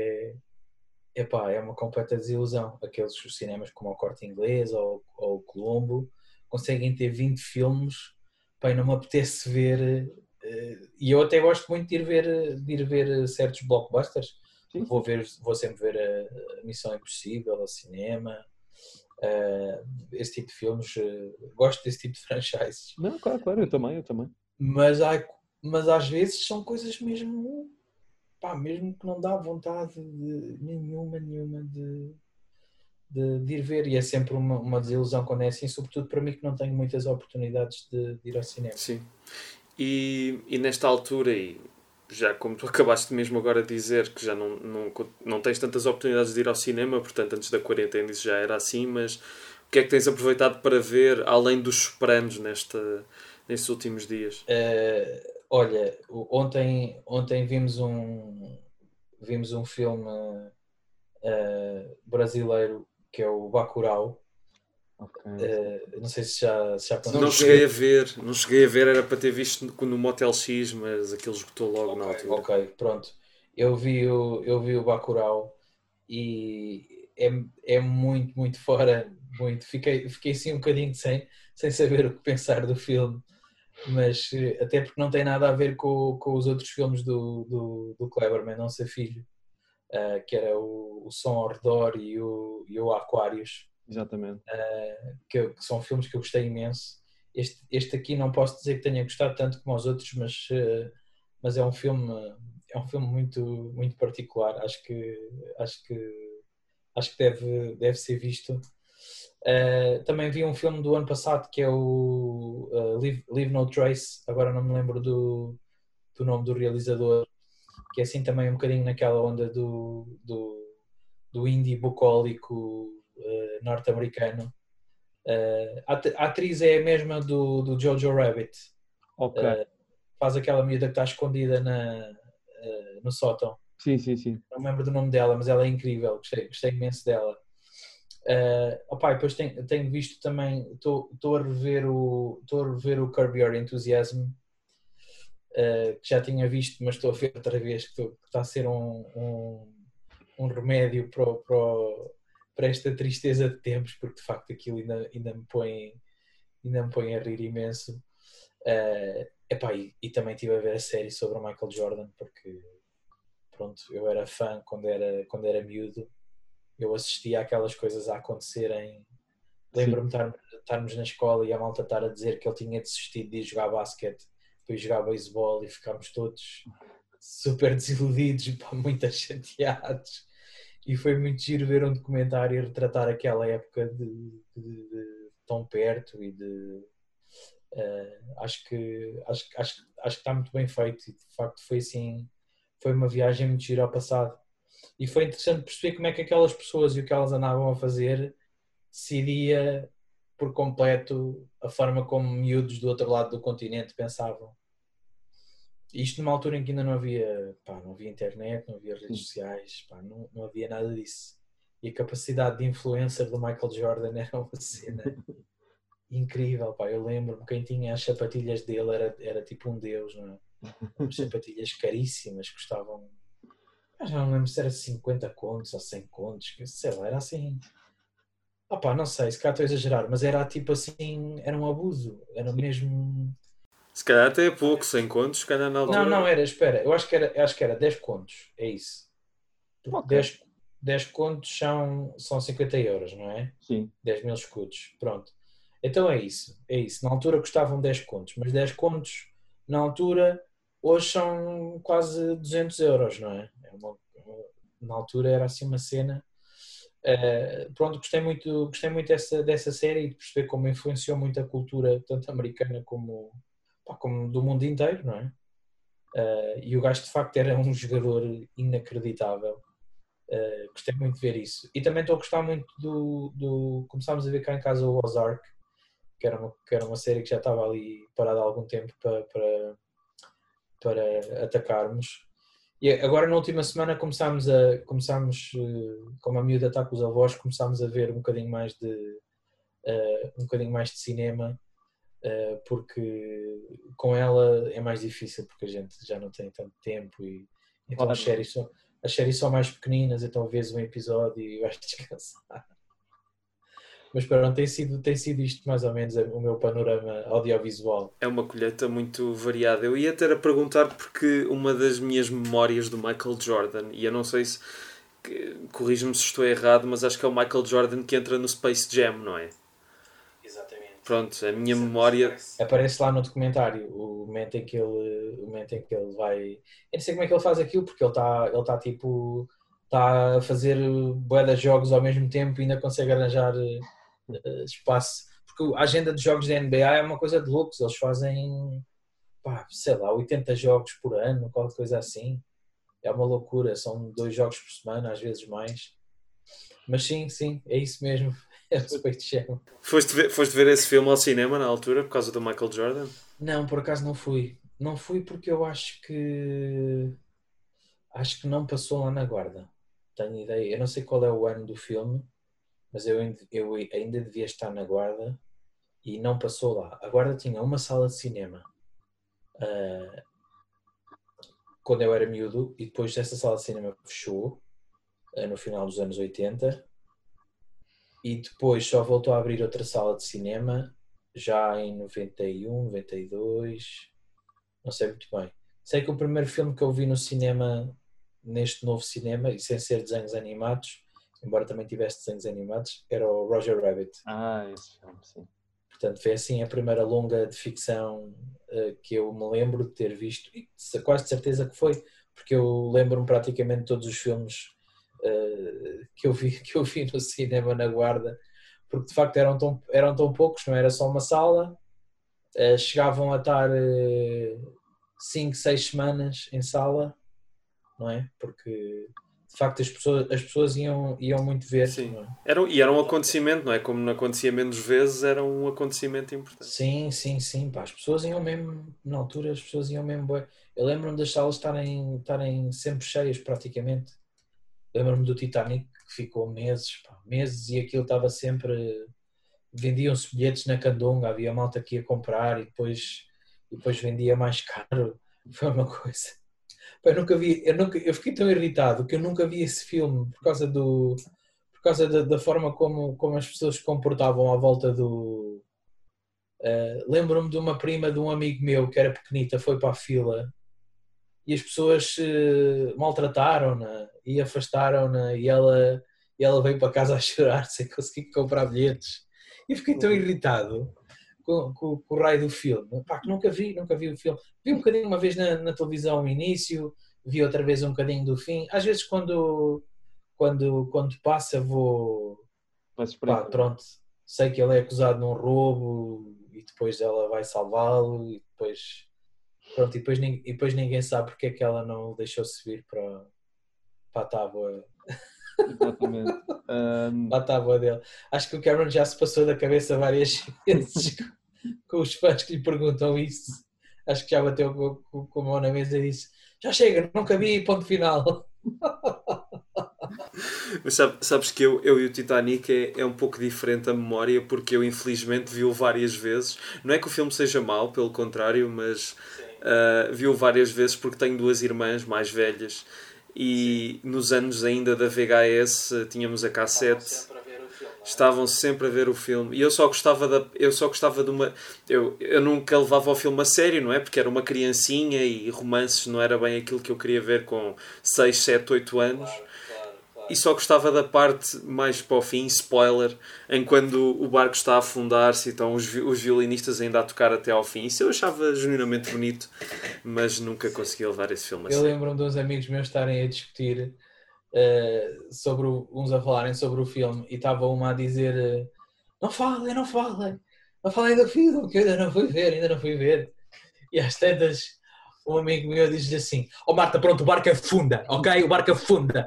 é uma completa desilusão. Aqueles cinemas como o Corte Inglês ou o Colombo conseguem ter 20 filmes, pá, e não me apetece ver. E eu até gosto muito de ir ver certos blockbusters. Sim. Vou sempre ver a Missão Impossível ao cinema, esse tipo de filmes. Gosto desse tipo de franchises. Não, claro, eu também. Mas às vezes são coisas mesmo, pá, mesmo que não dá vontade nenhuma de ir ver, e é sempre uma desilusão quando é assim, sobretudo para mim que não tenho muitas oportunidades de ir ao cinema. Sim. E nesta altura, e já como tu acabaste mesmo agora de dizer que já não tens tantas oportunidades de ir ao cinema, portanto antes da quarentena isso já era assim, mas o que é que tens aproveitado para ver além dos Sopranos nestes últimos dias? Olha, ontem vimos um filme brasileiro que é o Bacurau. Okay. Não sei se já não cheguei a ver, era para ter visto no Motel X, mas aquilo esgotou logo na altura. Ok, pronto. Eu vi o Bacurau e é muito, muito fora. Muito. Fiquei assim um bocadinho sem saber o que pensar do filme, mas até porque não tem nada a ver com os outros filmes do Kleber Mendonça Filho, que era o Som ao Redor e o Aquários. Exatamente. Que são filmes que eu gostei imenso. Este aqui não posso dizer que tenha gostado tanto como os outros, mas é um filme muito, muito particular. Acho que deve ser visto. Também vi um filme do ano passado que é o Leave No Trace, agora não me lembro do nome do realizador, que é assim também um bocadinho naquela onda do indie bucólico norte-americano. A atriz é a mesma do Jojo Rabbit. Ok. Faz aquela miúda que está escondida no sótão. Sim. Não me lembro do nome dela, mas ela é incrível. Gostei imenso dela. Depois tenho visto também, estou a rever o Curb Your Enthusiasm, que já tinha visto, mas estou a ver outra vez que está a ser um remédio para esta tristeza de tempos, porque de facto aquilo ainda me põe a rir imenso. Epá, e também estive a ver a série sobre o Michael Jordan, porque pronto, eu era fã quando era miúdo, eu assistia àquelas coisas a acontecerem. Lembro-me de estarmos na escola e a malta estar a dizer que ele tinha desistido de ir jogar basquete, depois jogar beisebol, e ficámos todos super desiludidos, pá, muito chateados. E foi muito giro ver um documentário e retratar aquela época de tão perto e de... acho que está muito bem feito, e de facto foi assim, foi uma viagem muito gira ao passado, e foi interessante perceber como é que aquelas pessoas e o que elas andavam a fazer decidia por completo a forma como miúdos do outro lado do continente pensavam. Isto numa altura em que ainda não havia, não havia internet, não havia redes sociais, não havia nada disso. E a capacidade de influencer do Michael Jordan era uma cena incrível, pá. Eu lembro-me, quem tinha as sapatilhas dele era tipo um deus, não é? Umas sapatilhas caríssimas, custavam, já não lembro se era 50 contos ou 100 contos, sei lá, era assim. Não sei, se cá estou a exagerar, mas era tipo assim, era um abuso, era mesmo... Se calhar até é pouco, 100 contos, se calhar na altura... Não, espera, eu acho que era 10 contos, é isso. Porque Ok. 10 contos são 50 euros, não é? Sim. 10 mil escudos, pronto. Então é isso. Na altura custavam 10 contos, mas 10 contos na altura hoje são quase 200 euros, não é? Na altura era assim uma cena. Pronto, gostei muito dessa série e de perceber como influenciou muito a cultura, tanto americana como do mundo inteiro, não é? E o gajo de facto era um jogador inacreditável. Gostei muito de ver isso. E também estou a gostar muito começámos a ver cá em casa o Ozark, que era uma série que já estava ali parada há algum tempo para atacarmos. E agora na última semana começámos como a miúda está com os avós, começámos a ver um bocadinho mais de cinema, porque com ela é mais difícil, porque a gente já não tem tanto tempo, e então as séries são mais pequeninas, então vês um episódio e vais descansar. Mas pronto, tem sido isto mais ou menos o meu panorama audiovisual. É uma colheita muito variada. Eu ia ter a perguntar porque uma das minhas memórias do Michael Jordan, e eu não sei se... corrijo-me se estou errado, mas acho que é o Michael Jordan que entra no Space Jam, não é? Exatamente. Pronto, a minha memória... Aparece lá no documentário o momento em que ele vai... Eu não sei como é que ele faz aquilo, porque ele está tipo... Está a fazer bué de jogos ao mesmo tempo e ainda consegue arranjar espaço. Porque a agenda de jogos da NBA é uma coisa de loucos. Eles fazem, sei lá, 80 jogos por ano, qualquer coisa assim. É uma loucura. São 2 jogos por semana, às vezes mais. Mas sim, é isso mesmo. É o Space Jam. Foste ver esse filme ao cinema na altura, por causa do Michael Jordan? Não, por acaso não fui. Não fui porque eu acho que não passou lá na Guarda. Tenho ideia. Eu não sei qual é o ano do filme, mas eu ainda devia estar na Guarda e não passou lá. A Guarda tinha uma sala de cinema quando eu era miúdo, e depois essa sala de cinema fechou no final dos anos 80, e depois só voltou a abrir outra sala de cinema já em 91, 92, não sei muito bem. Sei que o primeiro filme que eu vi no cinema, neste novo cinema, e sem ser desenhos animados, embora também tivesse desenhos animados, era o Roger Rabbit. Esse filme, sim. Portanto, foi assim a primeira longa de ficção que eu me lembro de ter visto, e quase de certeza que foi, porque eu lembro-me praticamente de todos os filmes que eu vi no cinema na Guarda, porque de facto eram tão poucos, não era só uma sala, chegavam a estar 5, 6 semanas em sala, não é? Porque de facto as pessoas iam muito ver. Sim. Não é? Era um acontecimento, não é? Como não acontecia menos vezes, era um acontecimento importante. Sim. As pessoas iam mesmo, na altura, as pessoas iam mesmo. Eu lembro-me das salas estarem sempre cheias, praticamente. Lembro-me do Titanic, que ficou meses, e aquilo estava sempre... Vendiam-se bilhetes na Candonga, havia malta que ia comprar e depois vendia mais caro. Foi uma coisa. Pá, eu fiquei tão irritado que eu nunca vi esse filme por causa da forma como as pessoas se comportavam à volta do. Lembro-me de uma prima de um amigo meu que era pequenita, foi para a fila e as pessoas maltrataram-na e afastaram-na e ela veio para casa a chorar sem conseguir comprar bilhetes. E fiquei tão irritado com o raio do filme. Pá, que nunca vi o filme. Vi um bocadinho uma vez na televisão o início, vi outra vez um bocadinho do fim. Às vezes quando passa vou, pá, pronto, sei que ele é acusado de um roubo e depois ela vai salvá-lo e depois, pronto, e depois ninguém sabe porque é que ela não o deixou subir para a tábua, Exatamente. para a tábua dele. Acho que o Cameron já se passou da cabeça várias vezes com os fãs que lhe perguntam isso. Acho que já bateu com a mão na mesa e disse: já chega, nunca vi, ponto final. Mas sabes que eu e o Titanic é um pouco diferente a memória, porque eu infelizmente vi-o várias vezes. Não é que o filme seja mau, pelo contrário, mas vi-o várias vezes porque tenho duas irmãs mais velhas e nos anos ainda da VHS tínhamos a cassete. Estavam sempre a ver o filme e eu só gostava de uma. Eu nunca levava o filme a sério, não é? Porque era uma criancinha e romances não era bem aquilo que eu queria ver com 6 7 8 anos. E só gostava da parte mais para o fim, spoiler, em quando o barco está a afundar-se e estão os violinistas ainda a tocar até ao fim. Isso eu achava genuinamente bonito, mas nunca consegui levar esse filme a Eu sério. lembro-me de uns amigos meus estarem a discutir uns a falarem sobre o filme e estava uma a dizer não falem do filme que eu ainda não fui ver. E às tantas um amigo meu diz-lhe assim: ó Marta, pronto, o barco afunda, ok? O barco afunda.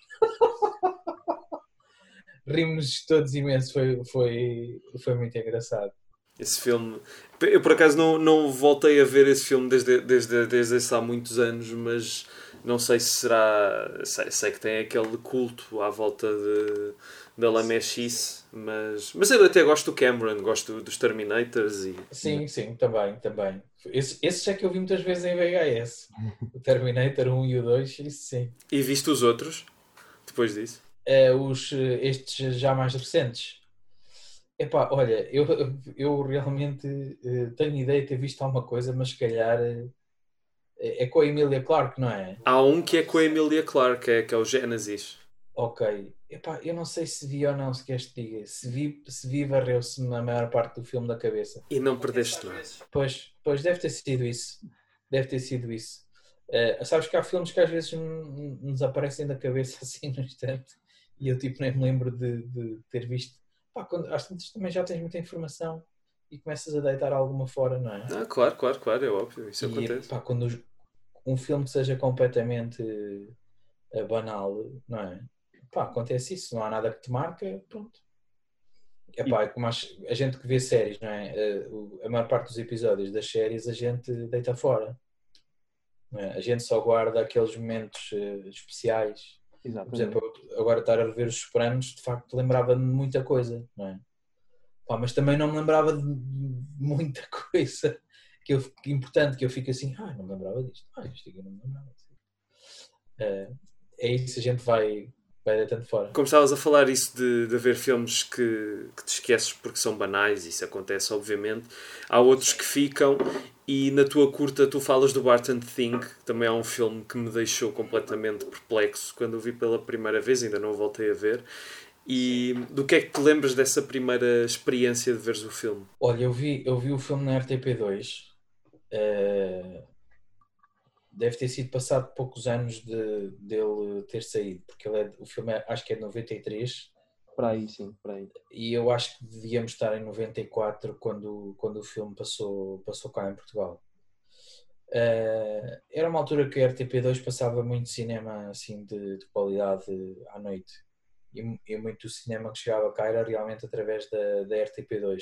Rimos todos imenso, foi muito engraçado. Esse filme... Eu por acaso não voltei a ver esse filme desde há muitos anos, mas não sei se será... Sei que tem aquele culto à volta da lamechice, mas eu até gosto do Cameron, gosto dos Terminators e... Sim, também. Esse é que eu vi muitas vezes em VHS. O Terminator 1 e o 2, isso sim. E viste os outros, depois disso? Estes já mais recentes. Epá, olha, eu realmente tenho ideia de ter visto alguma coisa, mas se calhar é com a Emilia Clarke, não é? Há um que é com a Emilia Clarke, que é o Genesis. Ok. Epá, eu não sei se vi ou não, se queres te diga. Se vi varreu-se na maior parte do filme da cabeça. E não perdeste nada. Pois deve ter sido isso. Sabes que há filmes que às vezes nos aparecem da cabeça assim no instante e eu tipo nem me lembro de ter visto. Pá, às tantas também já tens muita informação e começas a deitar alguma fora, não é? Claro, é óbvio, isso acontece. Pá, quando um filme seja completamente banal, não é? Pá, acontece isso, não há nada que te marca, pronto. Epá, é como a gente que vê séries, não é? A maior parte dos episódios das séries a gente deita fora. Não é? A gente só guarda aqueles momentos especiais. Exatamente. Por exemplo, agora estar a rever os Sopranos, de facto lembrava-me de muita coisa, não é? Pá, mas também não me lembrava de muita coisa importante, que eu fico assim, não me lembrava disto, isto aqui não me lembrava disto. É isso, a gente vai deitando fora. Como estavas a falar isso de haver filmes que te esqueces porque são banais, isso acontece obviamente, há outros que ficam e na tua curta tu falas do Barton Fink, que também é um filme que me deixou completamente perplexo quando o vi pela primeira vez, ainda não o voltei a ver. E do que é que te lembras dessa primeira experiência de veres o filme? Olha, eu vi o filme na RTP2. Deve ter sido passado poucos anos dele ter saído, porque o filme acho que é de 93. Para aí, sim, para aí. E eu acho que devíamos estar em 94 quando o filme passou cá em Portugal. Era uma altura que a RTP2 passava muito cinema assim de qualidade à noite. E muito do cinema que chegava cá era realmente através da RTP2.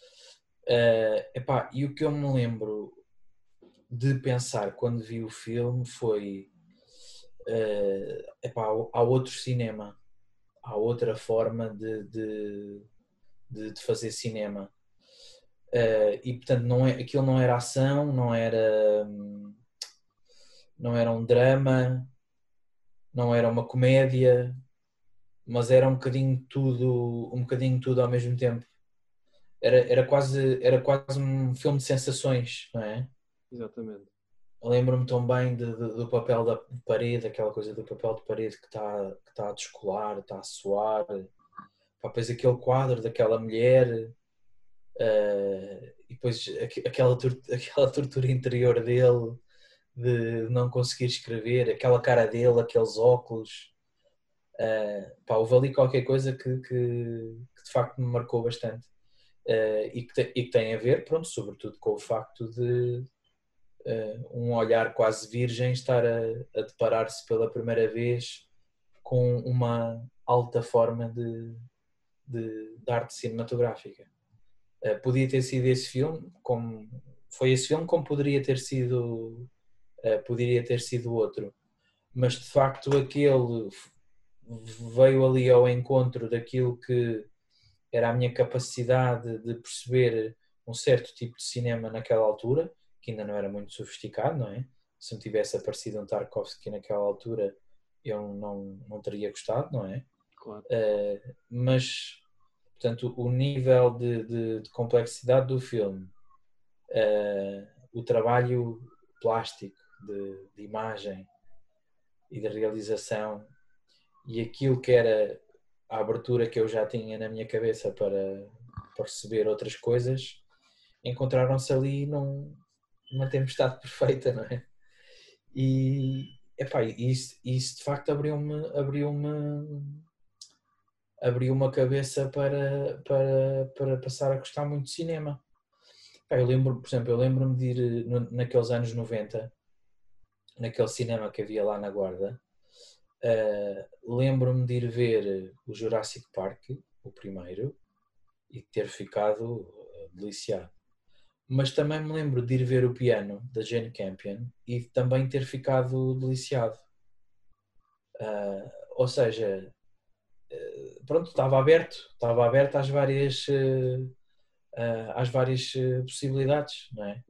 E o que eu me lembro de pensar quando vi o filme foi há outro cinema, há outra forma de fazer cinema. E portanto aquilo não era ação, não era não era um drama, não era uma comédia, mas era um bocadinho tudo ao mesmo tempo. Era quase um filme de sensações, não é? Exatamente. Lembro-me tão bem do papel da parede, aquela coisa do papel de parede que está a descolar, está a suar. Pá, depois aquele quadro daquela mulher, e depois aquela tortura interior dele de não conseguir escrever, aquela cara dele, aqueles óculos. Pá, houve ali qualquer coisa que de facto me marcou bastante. E que tem a ver, pronto, sobretudo com o facto de um olhar quase virgem estar a deparar-se pela primeira vez com uma alta forma de arte cinematográfica. Podia ter sido esse filme, como foi esse filme, como poderia ter sido outro, mas de facto aquele veio ali ao encontro daquilo que era a minha capacidade de perceber um certo tipo de cinema naquela altura, que ainda não era muito sofisticado, não é? Se não tivesse aparecido um Tarkovsky naquela altura, eu não teria gostado, não é? Claro. Mas, portanto, o nível de complexidade do filme, o trabalho plástico de imagem e de realização e aquilo que era a abertura que eu já tinha na minha cabeça para perceber outras coisas, encontraram-se ali numa tempestade perfeita, não é? E epá, isso de facto abriu uma cabeça para passar a gostar muito de cinema. Por exemplo, eu lembro-me de ir naqueles anos 90, naquele cinema que havia lá na Guarda. Lembro-me de ir ver o Jurassic Park, o primeiro, e ter ficado deliciado. Mas também me lembro de ir ver o Piano, da Jane Campion, e também ter ficado deliciado. Ou seja, pronto, estava aberto às várias possibilidades, não é?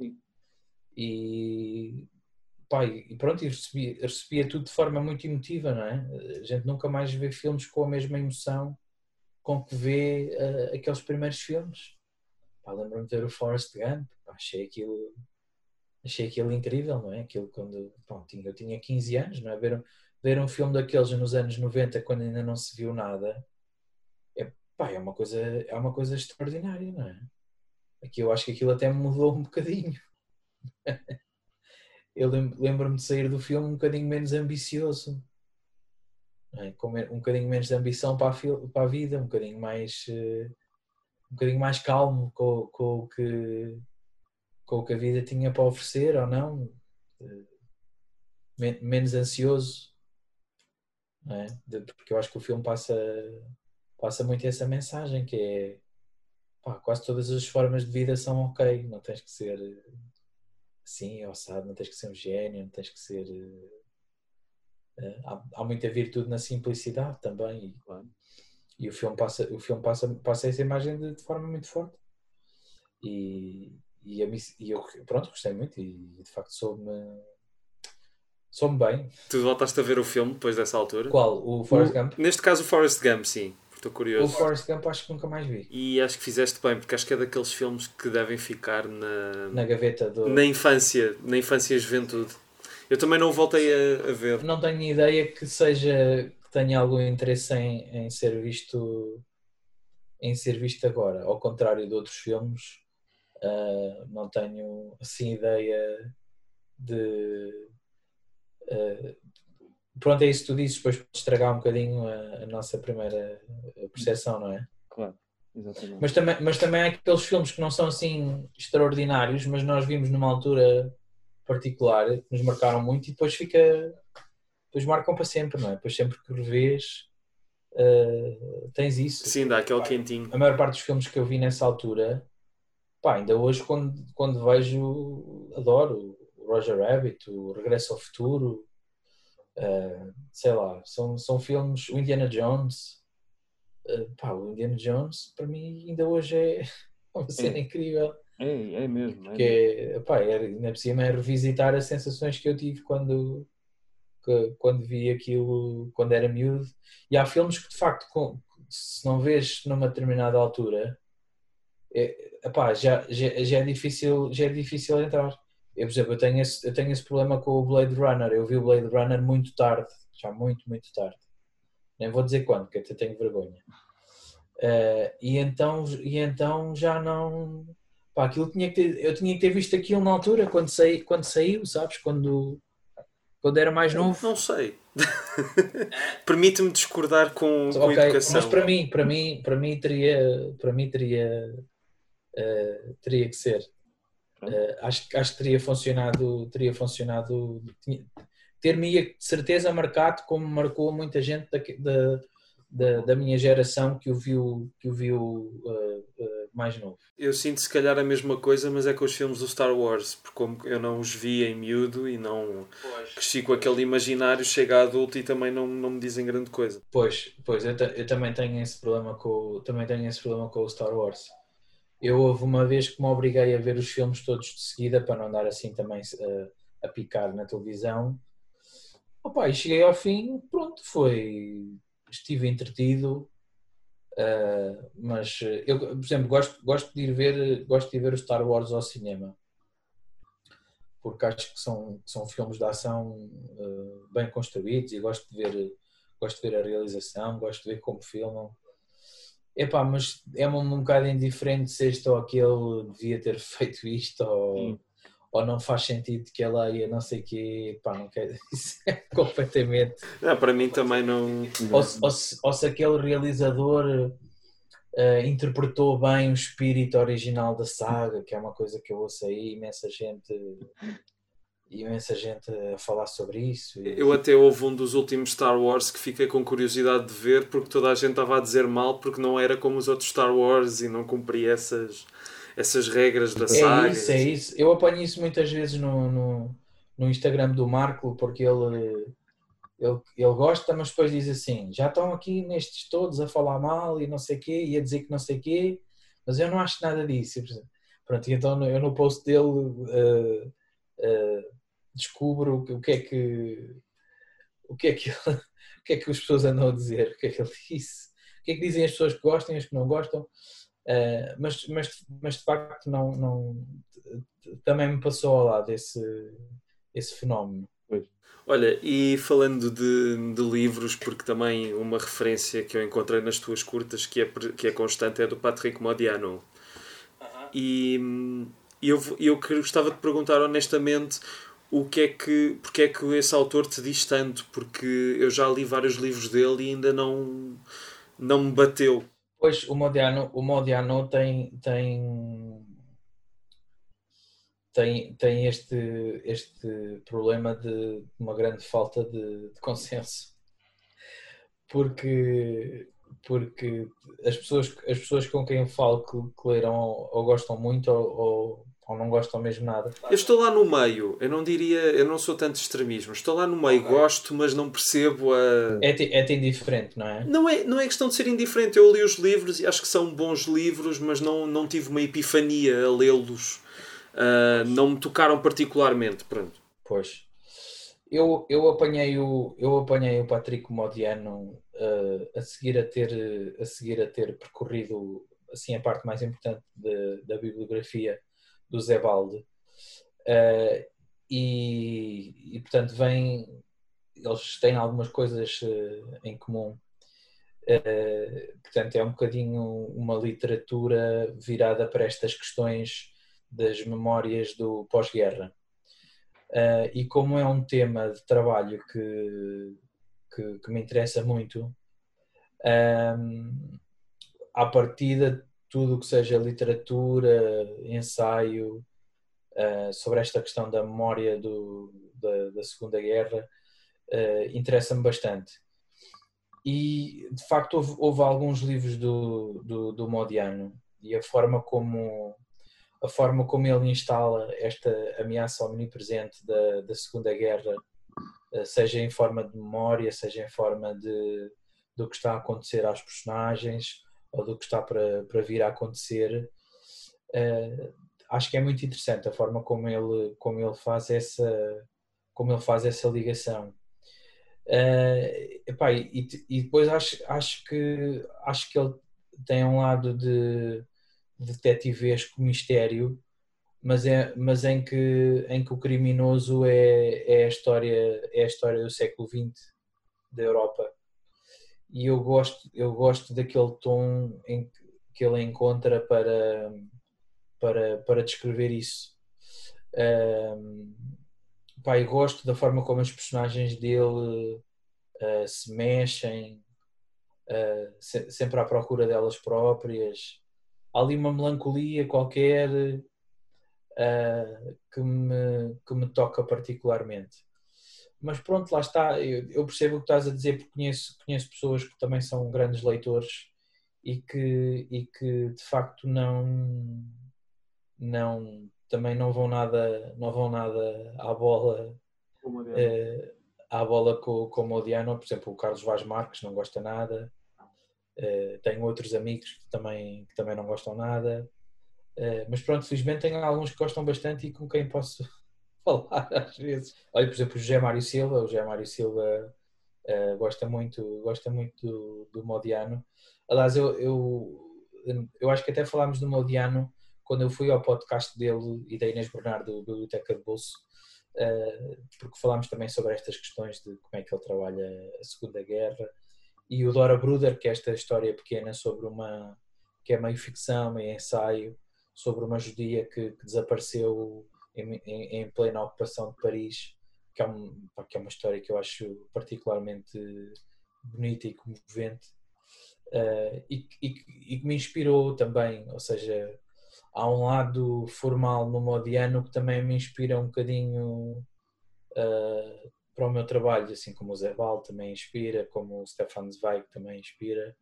E pronto, recebia tudo de forma muito emotiva, não é? A gente nunca mais vê filmes com a mesma emoção com que vê aqueles primeiros filmes. Lembro-me de ver o Forrest Gump, achei aquilo incrível, não é? Aquilo quando eu tinha 15 anos, não é? Ver um filme daqueles nos anos 90 quando ainda não se viu nada, é uma coisa extraordinária, não é? Aqui eu acho que aquilo até me mudou um bocadinho. Eu lembro-me de sair do filme um bocadinho menos ambicioso, não é? Com um bocadinho menos de ambição para a vida, um bocadinho mais calmo com o que a vida tinha para oferecer ou não, menos ansioso, não é? Porque eu acho que o filme passa muito essa mensagem, que é quase todas as formas de vida são ok, não tens que ser assim, ossado, não tens que ser um gênio, não tens que ser... há muita virtude na simplicidade também, Claro. e o filme passa essa imagem de forma muito forte. E eu, pronto, gostei muito e de facto soube bem. Tu voltaste a ver o filme depois dessa altura? Qual? O Forrest Gump? Neste caso o Forrest Gump, sim. Estou curioso. O Forrest Gump acho que nunca mais vi. E acho que fizeste bem, porque acho que é daqueles filmes que devem ficar na gaveta na infância e juventude. Eu também não o voltei a ver. Não tenho ideia que tenha algum interesse em ser visto agora. Ao contrário de outros filmes, não tenho assim ideia de... pronto, é isso que tu dizes, depois pode estragar um bocadinho a nossa primeira percepção, não é? Claro, exatamente. Mas também há aqueles filmes que não são assim extraordinários, mas nós vimos numa altura particular, que nos marcaram muito e depois marcam para sempre, não é? Depois sempre que revês, tens isso. Sim, dá aquele quentinho. A maior parte dos filmes que eu vi nessa altura, ainda hoje quando vejo, adoro o Roger Rabbit, o Regresso ao Futuro, sei lá, são filmes, o Indiana Jones, o Indiana Jones para mim ainda hoje é uma cena incrível. É mesmo. Que ainda por cima é revisitar as sensações que eu tive quando vi aquilo, quando era miúdo. E há filmes que de facto, se não vês numa determinada altura, já é difícil entrar. Eu, por exemplo, eu tenho esse problema com o Blade Runner. Eu vi o Blade Runner muito tarde, já muito tarde. Nem vou dizer quando, porque até tenho vergonha. E então já não... aquilo eu tinha que ter visto aquilo na altura, quando saiu, sabes? Quando era mais novo. Não sei. Permite-me discordar com a educação. Mas para mim teria que ser. Acho que teria funcionado. Ter-me de certeza marcado como marcou muita gente da minha geração que o viu mais novo. Eu sinto se calhar a mesma coisa, mas é com os filmes do Star Wars, porque como eu não os vi em miúdo e não cresci com aquele imaginário, chega a adulto e também não me dizem grande coisa. Pois, eu também tenho esse problema com o Star Wars. Houve uma vez que me obriguei a ver os filmes todos de seguida para não andar assim também a picar na televisão. E cheguei ao fim, pronto, estive entretido, mas eu, por exemplo, gosto de ir ver o Star Wars ao cinema, porque acho que são filmes de ação bem construídos e gosto de ver a realização, gosto de ver como filmam. Mas é-me um bocado indiferente se este ou aquele devia ter feito isto ou não faz sentido que ela ia não sei o quê, não quero, isso é completamente... Para mim também não... Ou se aquele realizador interpretou bem o espírito original da saga, que é uma coisa que eu ouço aí, imensa gente a falar sobre isso. Eu até houve um dos últimos Star Wars que fiquei com curiosidade de ver, porque toda a gente estava a dizer mal, porque não era como os outros Star Wars e não cumpria essas regras da saga. É isso. Eu apanho isso muitas vezes no Instagram do Marco, porque ele gosta, mas depois diz assim, já estão aqui nestes todos a falar mal e não sei o quê, e a dizer que não sei o quê, mas eu não acho nada disso. Pronto, então eu no post dele descubro o que é que as pessoas andam a dizer, o que é que ele disse, o que é que dizem as pessoas que gostam e as que não gostam. Mas de facto não também me passou ao lado esse fenómeno. Olha, e falando de livros, porque também uma referência que eu encontrei nas tuas curtas que é constante é do Patrick Modiano. E eu gostava de perguntar honestamente porque é que esse autor te diz tanto, porque eu já li vários livros dele e ainda não me bateu. Pois, o Modiano tem este problema de uma grande falta de consenso, porque as pessoas com quem eu falo que leram ou gostam muito ou não gostam mesmo nada. Eu estou lá no meio, eu não sou tanto extremismo, estou lá no meio, gosto, mas não percebo a... É-te indiferente, não é? Não é questão de ser indiferente, eu li os livros e acho que são bons livros, mas não tive uma epifania a lê-los, não me tocaram particularmente, pronto. Pois, eu apanhei o Patrick Modiano a seguir a ter percorrido assim a parte mais importante da bibliografia do Zé Balde, e portanto eles têm algumas coisas em comum. Portanto é um bocadinho uma literatura virada para estas questões das memórias do pós-guerra, e como é um tema de trabalho que me interessa muito, à partida tudo o que seja literatura, ensaio sobre esta questão da memória da Segunda Guerra interessa-me bastante. E de facto houve alguns livros do Modiano e a forma como ele instala esta ameaça omnipresente da Segunda Guerra, seja em forma de memória, seja em forma do que está a acontecer às personagens ou do que está para vir a acontecer, acho que é muito interessante a forma como ele faz essa ligação. Epá, e depois acho que ele tem um lado de detetivesco mistério, mas em que o criminoso é a história do século XX da Europa. E eu gosto daquele tom que ele encontra para descrever isso. Pá, eu gosto da forma como as personagens dele se mexem, sempre à procura delas próprias. Há ali uma melancolia qualquer que me toca particularmente. Mas pronto, lá está. Eu percebo o que estás a dizer, porque conheço pessoas que também são grandes leitores e que de facto também não vão nada à bola com o Modiano. Por exemplo, o Carlos Vaz Marques não gosta nada. Tenho outros amigos que também não gostam nada. Mas pronto, felizmente tenho alguns que gostam bastante e com quem posso falar às vezes. Olha, por exemplo, o José Mário Silva gosta muito do Modiano. Aliás, eu acho que até falámos do Modiano quando eu fui ao podcast dele e da Inês Bernardo, do Biblioteca de Bolso, porque falámos também sobre estas questões de como é que ele trabalha a Segunda Guerra, e o Dora Bruder, que é esta história pequena que é meio ficção, meio ensaio, sobre uma judia que desapareceu em plena ocupação de Paris, que é uma história que eu acho particularmente bonita e comovente, e que me inspirou também. Ou seja, há um lado formal no Modiano que também me inspira um bocadinho para o meu trabalho, assim como o Zé Val também inspira, como o Stefan Zweig também inspira,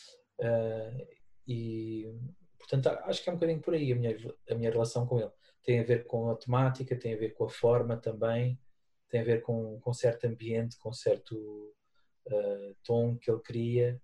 e portanto acho que é um bocadinho por aí a minha relação com ele. Tem a ver com a temática, tem a ver com a forma também, tem a ver com certo ambiente, com certo tom que ele cria.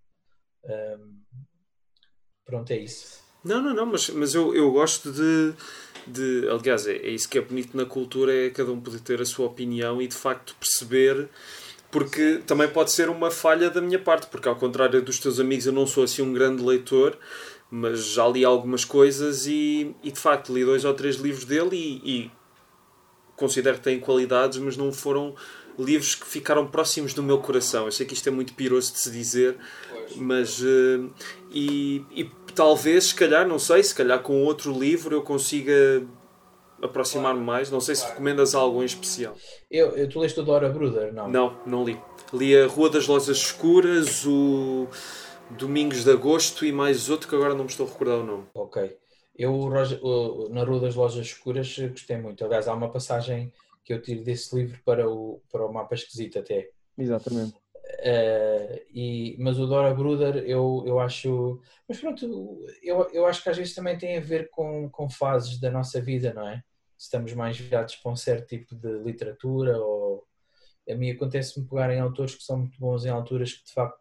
Pronto, é isso. Não, mas eu gosto de. Aliás, é isso que é bonito na cultura, é cada um poder ter a sua opinião e de facto perceber, porque também pode ser uma falha da minha parte, porque ao contrário dos teus amigos eu não sou assim um grande leitor, mas já li algumas coisas e de facto li 2 ou 3 livros dele e considero que têm qualidades, mas não foram livros que ficaram próximos do meu coração. Eu sei que isto é muito piroso de se dizer, mas e talvez, se calhar, não sei, se calhar com outro livro eu consiga aproximar-me mais. Não sei se recomendas algo em especial. Tu leste o Dora Bruder, não? Não li. Li a Rua das Lojas Escuras, o Domingos de Agosto e mais outro que agora não me estou a recordar o nome. Ok. Na Rua das Lojas Escuras gostei muito. Aliás, há uma passagem que eu tiro desse livro para o Mapa Esquisito até. Exatamente. Mas o Dora Bruder eu acho... Mas pronto, eu acho que às vezes também tem a ver com fases da nossa vida, não é? Estamos mais virados para um certo tipo de literatura, ou... A mim acontece-me pegar em autores que são muito bons em alturas que de facto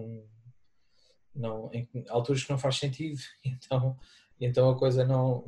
em alturas que não faz sentido, então a coisa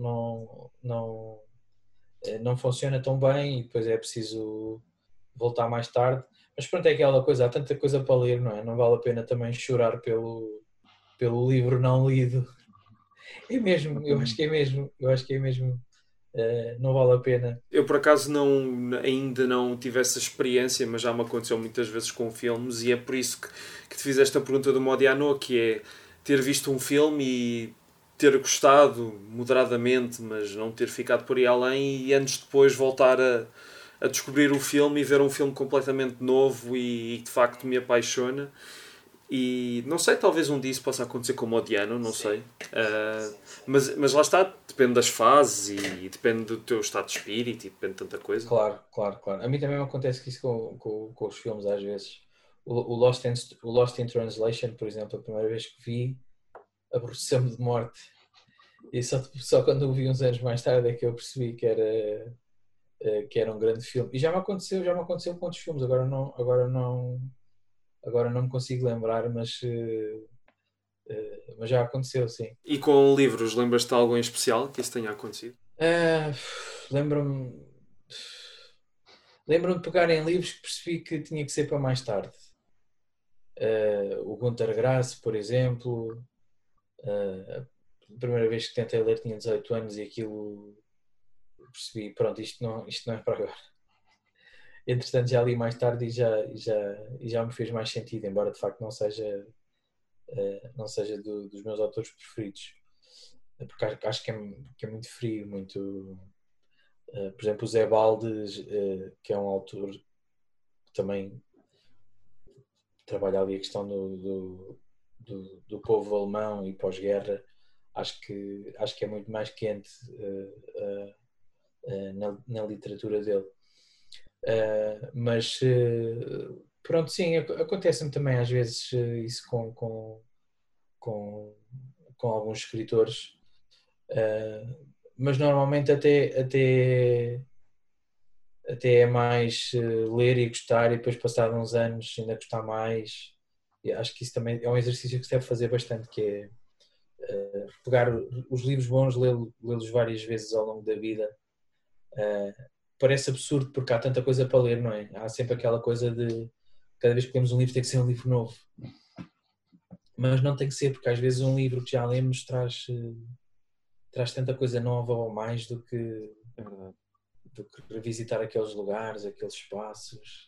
não funciona tão bem e depois é preciso voltar mais tarde. Mas pronto, é aquela coisa, há tanta coisa para ler, não é? Não vale a pena também chorar pelo livro não lido. É mesmo, eu acho que é mesmo, não vale a pena. Eu por acaso ainda não tive essa experiência, mas já me aconteceu muitas vezes com filmes e é por isso que te fiz esta pergunta do Modiano, que é ter visto um filme e ter gostado moderadamente, mas não ter ficado por aí além, e anos depois voltar a descobrir o filme e ver um filme completamente novo e de facto me apaixona. E não sei, talvez um dia isso possa acontecer com o Modiano, não sei. Mas lá está, depende das fases e depende do teu estado de espírito e depende de tanta coisa. Claro. A mim também me acontece isso com os filmes às vezes. O Lost in Translation, por exemplo, a primeira vez que vi, aborreceu-me de morte. E só quando o vi uns anos mais tarde é que eu percebi que era um grande filme. E já me aconteceu com outros filmes, agora não me consigo lembrar, mas já aconteceu, sim. E com livros, lembras-te de algo em especial que isso tenha acontecido? Ah, lembro-me lembro-me de pegar em livros que percebi que tinha que ser para mais tarde. O Günter Grass, por exemplo. A primeira vez que tentei ler tinha 18 anos e aquilo percebi, pronto, isto não é para agora. Entretanto, já li mais tarde e já me fez mais sentido, embora de facto não seja dos meus autores preferidos. Porque acho que é muito frio, muito. Por exemplo, o Zé Baldes, que é um autor que também trabalha ali a questão do povo alemão e pós-guerra, acho que é muito mais quente na literatura dele. Mas pronto, sim, acontece-me também às vezes isso com alguns escritores, mas normalmente até é mais ler e gostar e depois passar uns anos ainda gostar mais. E acho que isso também é um exercício que se deve fazer bastante, que é pegar os livros bons, lê-los várias vezes ao longo da vida. Parece absurdo porque há tanta coisa para ler, não é? Há sempre aquela coisa de cada vez que lemos um livro tem que ser um livro novo. Mas não tem que ser, porque às vezes um livro que já lemos traz tanta coisa nova ou mais do que revisitar aqueles lugares, aqueles espaços.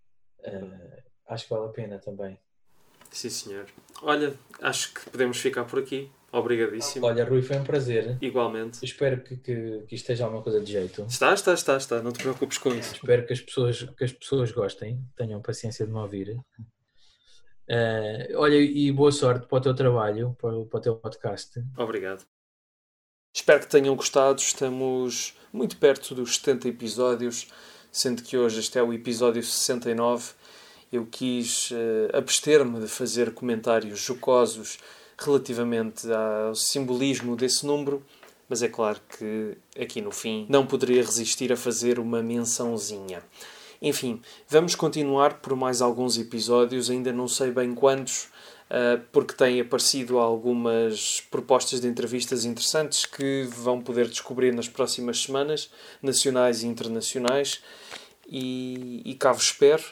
Acho que vale a pena também. Sim, senhor. Olha, acho que podemos ficar por aqui. Obrigadíssimo. Olha, Rui, foi um prazer. Igualmente. Espero que isto esteja alguma coisa de jeito. Está. Não te preocupes com isso. Espero que as pessoas gostem, tenham paciência de me ouvir. Olha, e boa sorte para o teu trabalho, para o teu podcast. Obrigado. Espero que tenham gostado. Estamos muito perto dos 70 episódios, sendo que hoje este é o episódio 69. Eu quis abster-me de fazer comentários jocosos relativamente ao simbolismo desse número, mas é claro que aqui no fim não poderia resistir a fazer uma mençãozinha. Enfim, vamos continuar por mais alguns episódios, ainda não sei bem quantos, porque têm aparecido algumas propostas de entrevistas interessantes que vão poder descobrir nas próximas semanas, nacionais e internacionais, e cá vos espero.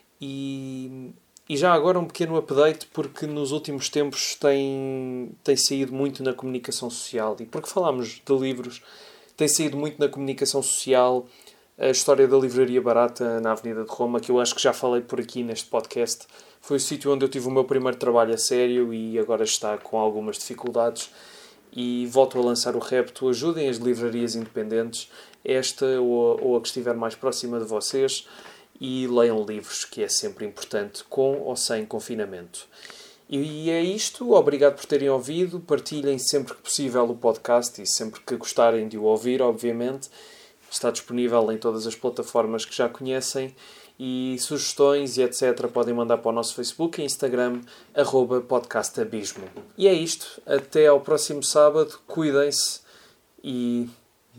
E já agora um pequeno update, porque nos últimos tempos tem saído muito na comunicação social, e porque falámos de livros, tem saído muito na comunicação social a história da livraria barata na Avenida de Roma, que eu acho que já falei por aqui neste podcast. Foi o sítio onde eu tive o meu primeiro trabalho a sério e agora está com algumas dificuldades. E volto a lançar o repto: ajudem as livrarias independentes, esta ou a que estiver mais próxima de vocês, e leiam livros, que é sempre importante, com ou sem confinamento. E é isto. Obrigado por terem ouvido. Partilhem sempre que possível o podcast e sempre que gostarem de o ouvir, obviamente. Está disponível em todas as plataformas que já conhecem. E sugestões e etc. podem mandar para o nosso Facebook e Instagram, @podcastabismo. E é isto. Até ao próximo sábado. Cuidem-se e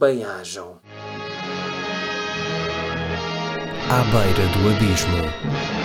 bem-ajam. À beira do abismo.